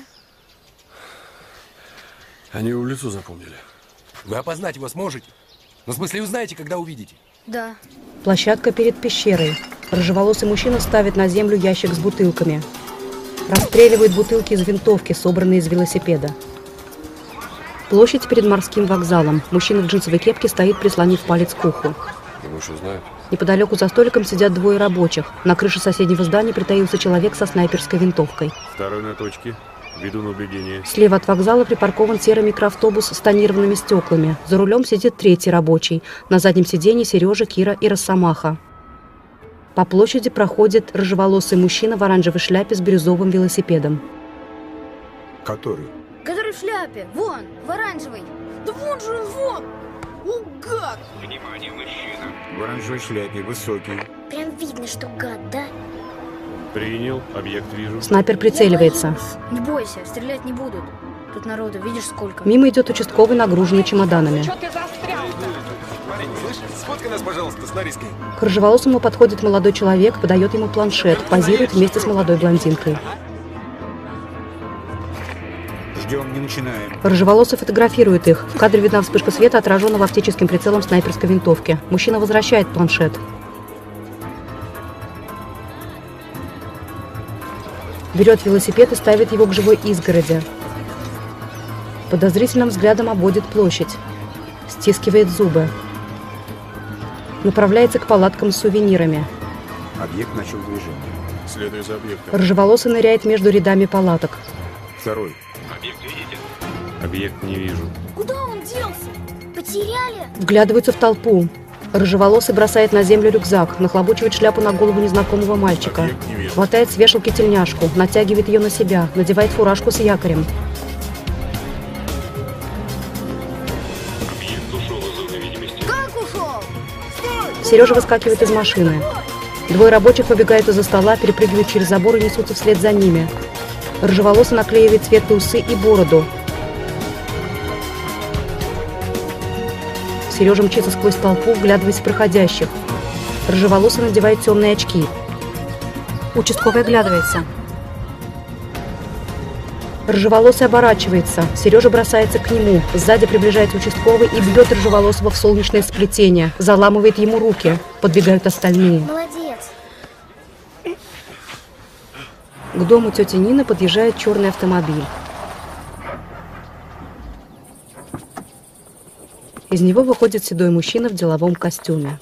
[SPEAKER 13] Они его в лицо запомнили.
[SPEAKER 12] Вы опознать его сможете? Ну, в смысле, узнаете, когда увидите?
[SPEAKER 3] Да.
[SPEAKER 1] Площадка перед пещерой. Рыжеволосый мужчина ставит на землю ящик с бутылками. Расстреливает бутылки из винтовки, собранные из велосипеда. Площадь перед морским вокзалом. Мужчина в джинсовой кепке стоит, прислонив палец к уху.
[SPEAKER 13] Его что знают?
[SPEAKER 1] Неподалеку за столиком сидят двое рабочих. На крыше соседнего здания притаился человек со снайперской винтовкой.
[SPEAKER 22] Второй на точке. Веду наблюдение.
[SPEAKER 1] Слева от вокзала припаркован серый микроавтобус с тонированными стеклами. За рулем сидит третий рабочий. На заднем сиденье Сережа, Кира и Росомаха. По площади проходит рыжеволосый мужчина в оранжевой шляпе с бирюзовым велосипедом.
[SPEAKER 12] Который?
[SPEAKER 3] Который в шляпе. Вон, в оранжевой.
[SPEAKER 16] Да вон же он, вон. О, гад.
[SPEAKER 22] Внимание, мужчина.
[SPEAKER 19] В оранжевой шляпе, высокий.
[SPEAKER 8] Прям видно, что гад, да?
[SPEAKER 22] Принял, объект вижу.
[SPEAKER 1] Снайпер прицеливается.
[SPEAKER 3] Не бойся, стрелять не будут. Тут народу, видишь, сколько.
[SPEAKER 1] Мимо идет участковый, нагруженный чемоданами.
[SPEAKER 13] Парень, слышь, сфоткай нас, пожалуйста, с нарезкой.
[SPEAKER 1] К рыжеволосому подходит молодой человек, подает ему планшет, позирует вместе с молодой блондинкой.
[SPEAKER 19] Ждем, не начинаем.
[SPEAKER 1] Рыжеволосый фотографирует их. В кадре видна вспышка света, отраженного оптическим прицелом снайперской винтовки. Мужчина возвращает планшет. Берет велосипед и ставит его к живой изгороди. Подозрительным взглядом обводит площадь. Стискивает зубы. Направляется к палаткам с сувенирами.
[SPEAKER 19] Объект начал движение.
[SPEAKER 22] Следуй за объектом.
[SPEAKER 1] Рыжеволосый ныряет между рядами палаток.
[SPEAKER 19] Второй.
[SPEAKER 22] Объект видите? Объект не вижу.
[SPEAKER 16] Куда он делся?
[SPEAKER 8] Потеряли?
[SPEAKER 1] Вглядываются в толпу. Рыжеволосый бросает на землю рюкзак, нахлобучивает шляпу на голову незнакомого мальчика. Хватает с вешалки тельняшку, натягивает ее на себя, надевает фуражку с якорем.
[SPEAKER 3] Как ушел?
[SPEAKER 1] Сережа выскакивает из машины. Двое рабочих выбегают из-за стола, перепрыгивают через забор и несутся вслед за ними. Рыжеволосый наклеивает светлые усы и бороду. Сережа мчится сквозь толпу, вглядываясь в проходящих. Рыжеволосый надевает темные очки. Участковый оглядывается. Рыжеволосый оборачивается. Сережа бросается к нему. Сзади приближается участковый и бьет Рыжеволосого в солнечное сплетение. Заламывает ему руки. Подбегают остальные.
[SPEAKER 8] Молодец.
[SPEAKER 1] К дому тети Нины подъезжает черный автомобиль. Из него выходит седой мужчина в деловом костюме.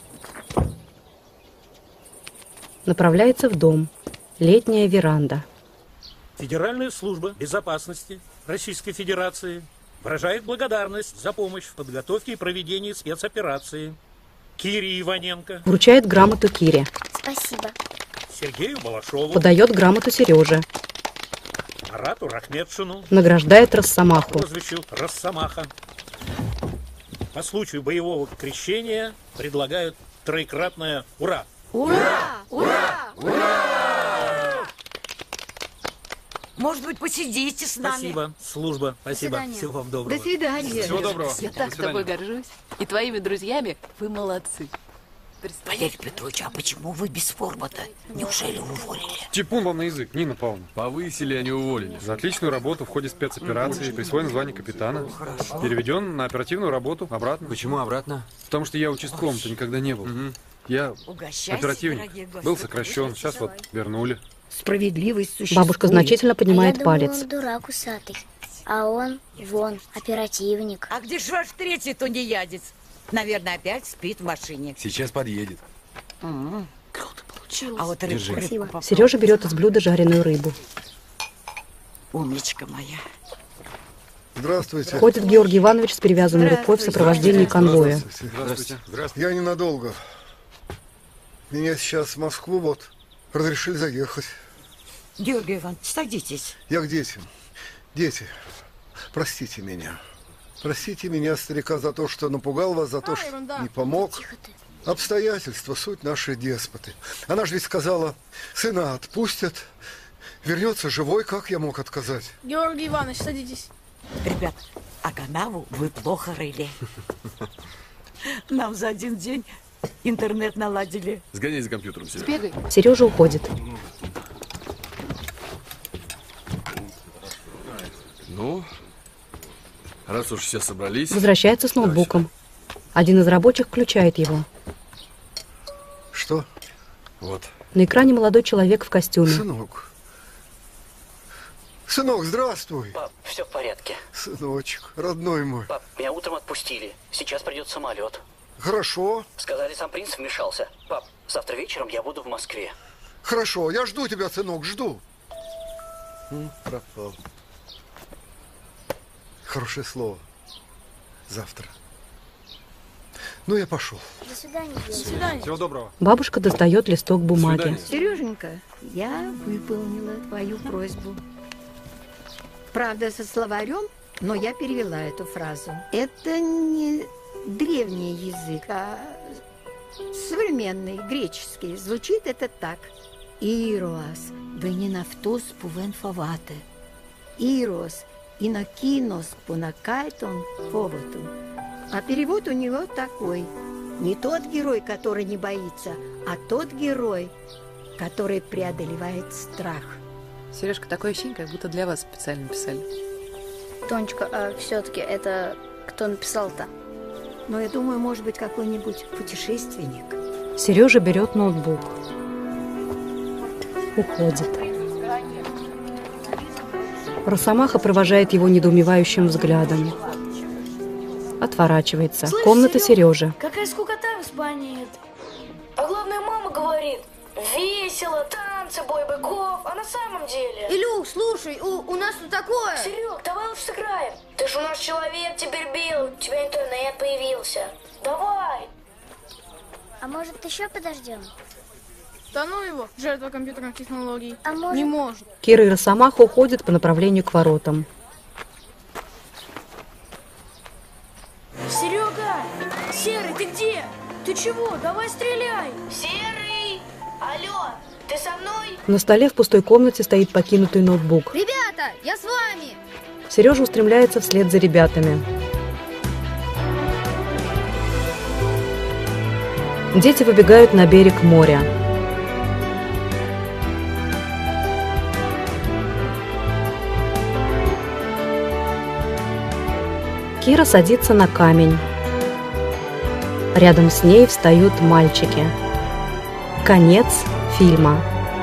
[SPEAKER 1] Направляется в дом. Летняя веранда.
[SPEAKER 7] Федеральная служба безопасности Российской Федерации выражает благодарность за помощь в подготовке и проведении спецоперации Кире Иваненко.
[SPEAKER 1] Вручает грамоту Кире.
[SPEAKER 8] Спасибо.
[SPEAKER 7] Сергею Балашову.
[SPEAKER 1] Подает грамоту Сереже.
[SPEAKER 7] Марату Рахметшину.
[SPEAKER 1] Награждает Росомаху.
[SPEAKER 7] По прозвищу Росомаха. По случаю боевого крещения предлагают троекратное «Ура!».
[SPEAKER 10] Ура! Ура! Ура! Может быть, посидите с нами?
[SPEAKER 7] Спасибо, служба. Спасибо. Всего вам доброго.
[SPEAKER 2] До свидания.
[SPEAKER 7] Всего доброго.
[SPEAKER 5] Я так тобой горжусь. И твоими друзьями вы молодцы.
[SPEAKER 10] Валерий Петрович, а почему вы без формы-то? Неужели уволили?
[SPEAKER 15] Типун вам на язык, Нина Павловна.
[SPEAKER 22] Повысили, а не уволили.
[SPEAKER 15] За отличную работу в ходе спецоперации присвоено звание капитана. Переведен на оперативную работу обратно.
[SPEAKER 6] Почему обратно?
[SPEAKER 15] Потому что я участковым-то никогда не был. Угу. Я оперативник. Был сокращен, сейчас вот вернули.
[SPEAKER 2] Справедливость существует.
[SPEAKER 1] Бабушка значительно поднимает
[SPEAKER 8] а я
[SPEAKER 1] палец.
[SPEAKER 8] Думала, он дурак усатый. А он, вон, оперативник.
[SPEAKER 10] А где же ваш третий тунеядец? Наверное, опять спит в машине.
[SPEAKER 12] Сейчас подъедет.
[SPEAKER 10] М-м.
[SPEAKER 8] Круто получилось.
[SPEAKER 10] А вот
[SPEAKER 1] Держи.
[SPEAKER 10] рыбку попробуй.
[SPEAKER 1] Сережа берет из блюда жареную рыбу.
[SPEAKER 10] Умничка моя.
[SPEAKER 11] Здравствуйте.
[SPEAKER 1] Входит Георгий Иванович с перевязанной рукой в сопровождении конвоя.
[SPEAKER 11] Здравствуйте. Здравствуйте. Я ненадолго. Меня сейчас в Москву вот разрешили заехать.
[SPEAKER 10] Георгий Иванович, садитесь.
[SPEAKER 11] Я к детям. Дети, простите меня. Простите меня, старика, за то, что напугал вас, за то, а, что ерунда. Не помог. Обстоятельства, суть нашей деспоты. Она же ведь сказала, сына отпустят, вернется живой, как я мог отказать?
[SPEAKER 16] Георгий Иванович, садитесь.
[SPEAKER 10] Ребят, а канаву вы плохо рыли. Нам за один день интернет наладили.
[SPEAKER 22] Сгоняй за компьютером, Сережа.
[SPEAKER 1] Сбегай. Сережа уходит.
[SPEAKER 22] Ну, раз уж все собрались...
[SPEAKER 1] Возвращается с ноутбуком. Один из рабочих включает его.
[SPEAKER 11] Что?
[SPEAKER 22] Вот.
[SPEAKER 1] На экране молодой человек в костюме.
[SPEAKER 11] Сынок. Сынок, здравствуй.
[SPEAKER 4] Пап, все в порядке.
[SPEAKER 11] Сыночек, родной мой.
[SPEAKER 4] Пап, меня утром отпустили. Сейчас придет самолет.
[SPEAKER 11] Хорошо.
[SPEAKER 4] Сказали, сам принц вмешался. Пап, завтра вечером я буду в Москве.
[SPEAKER 11] Хорошо, я жду тебя, сынок, жду. М, пропал. Хорошее слово. Завтра. Ну, я пошел.
[SPEAKER 8] До свидания.
[SPEAKER 16] До свидания.
[SPEAKER 15] Всего доброго.
[SPEAKER 1] Бабушка достает листок бумаги.
[SPEAKER 2] Сереженька, я выполнила твою просьбу. Правда, со словарем, но я перевела эту фразу. Это не древний язык, а современный, греческий. Звучит это так. Ироас, венинавтос пувенфавате. Ирос, инокинос пунакайтон фовату. А перевод у него такой. Не тот герой, который не боится, а тот герой, который преодолевает страх.
[SPEAKER 5] Сережка, такое ощущение, как будто для вас специально писали.
[SPEAKER 3] Тонечка, а все-таки это кто написал-то?
[SPEAKER 2] Ну, я думаю, может быть, какой-нибудь путешественник.
[SPEAKER 1] Сережа берет ноутбук. Уходит. Росомаха провожает его недоумевающим взглядом. Отворачивается.
[SPEAKER 17] Слышь,
[SPEAKER 1] Комната
[SPEAKER 17] Серёга,
[SPEAKER 1] Сережи.
[SPEAKER 17] Какая скукота в Испании. А главное, мама говорит, весело, там танцы, бой быков, а на самом деле...
[SPEAKER 3] Илюх, слушай, у, у нас тут такое...
[SPEAKER 17] Серег, давай лучше сыграем. Ты же у нас человек теперь белый, у тебя интернет появился. Давай.
[SPEAKER 8] А может, еще подождем?
[SPEAKER 16] Да ну его, жертва компьютерных технологий.
[SPEAKER 8] А может...
[SPEAKER 16] Не может.
[SPEAKER 1] Кира и Росомаха уходят по направлению к воротам.
[SPEAKER 17] Серега! Серый, ты где? Ты чего? Давай стреляй! Серый! Алло, ты со мной?
[SPEAKER 1] На столе в пустой комнате стоит покинутый ноутбук.
[SPEAKER 3] Ребята, я с вами!
[SPEAKER 1] Сережа устремляется вслед за ребятами. Дети выбегают на берег моря. Кира садится на камень. Рядом с ней встают мальчики. Конец фильма.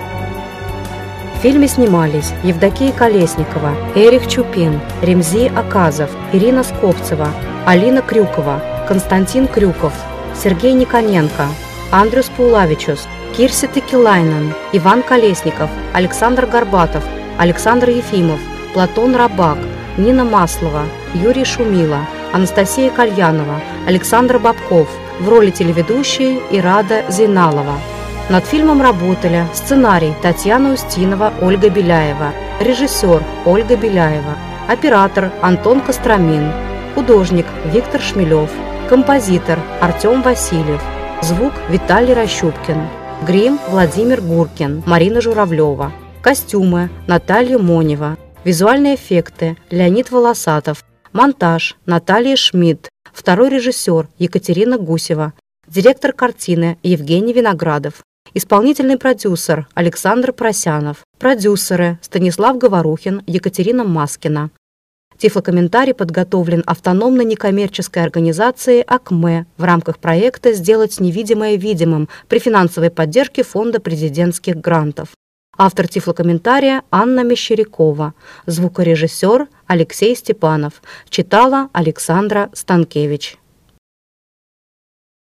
[SPEAKER 1] В фильме снимались Евдокия Колесникова, Эрих Чупин, Ремзи Аказов, Ирина Скопцева, Алина Крюкова, Константин Крюков, Сергей Никоненко, Андрюс Паулавичус, Кирси Текилайнен, Иван Колесников, Александр Горбатов, Александр Ефимов, Платон Рабак, Нина Маслова, Юрий Шумила, Анастасия Кальянова, Александр Бабков, в роли телеведущей Ирада Зейналова. Над фильмом работали сценарий Татьяна Устинова, Ольга Беляева, режиссер Ольга Беляева, оператор Антон Костромин, художник Виктор Шмелев, композитор Артем Васильев, звук Виталий Рощупкин, грим Владимир Гуркин, Марина Журавлева, костюмы Наталья Монева, визуальные эффекты Леонид Волосатов, монтаж Наталья Шмидт, второй режиссер Екатерина Гусева, директор картины Евгений Виноградов, исполнительный продюсер Александр Просянов, продюсеры Станислав Говорухин, Екатерина Маскина. Тифлокомментарий подготовлен автономной некоммерческой организацией АКМЭ в рамках проекта «Сделать невидимое видимым» при финансовой поддержке Фонда президентских грантов. Автор тифлокомментария Анна Мещерякова, звукорежиссер Алексей Степанов, читала Александра Станкевич.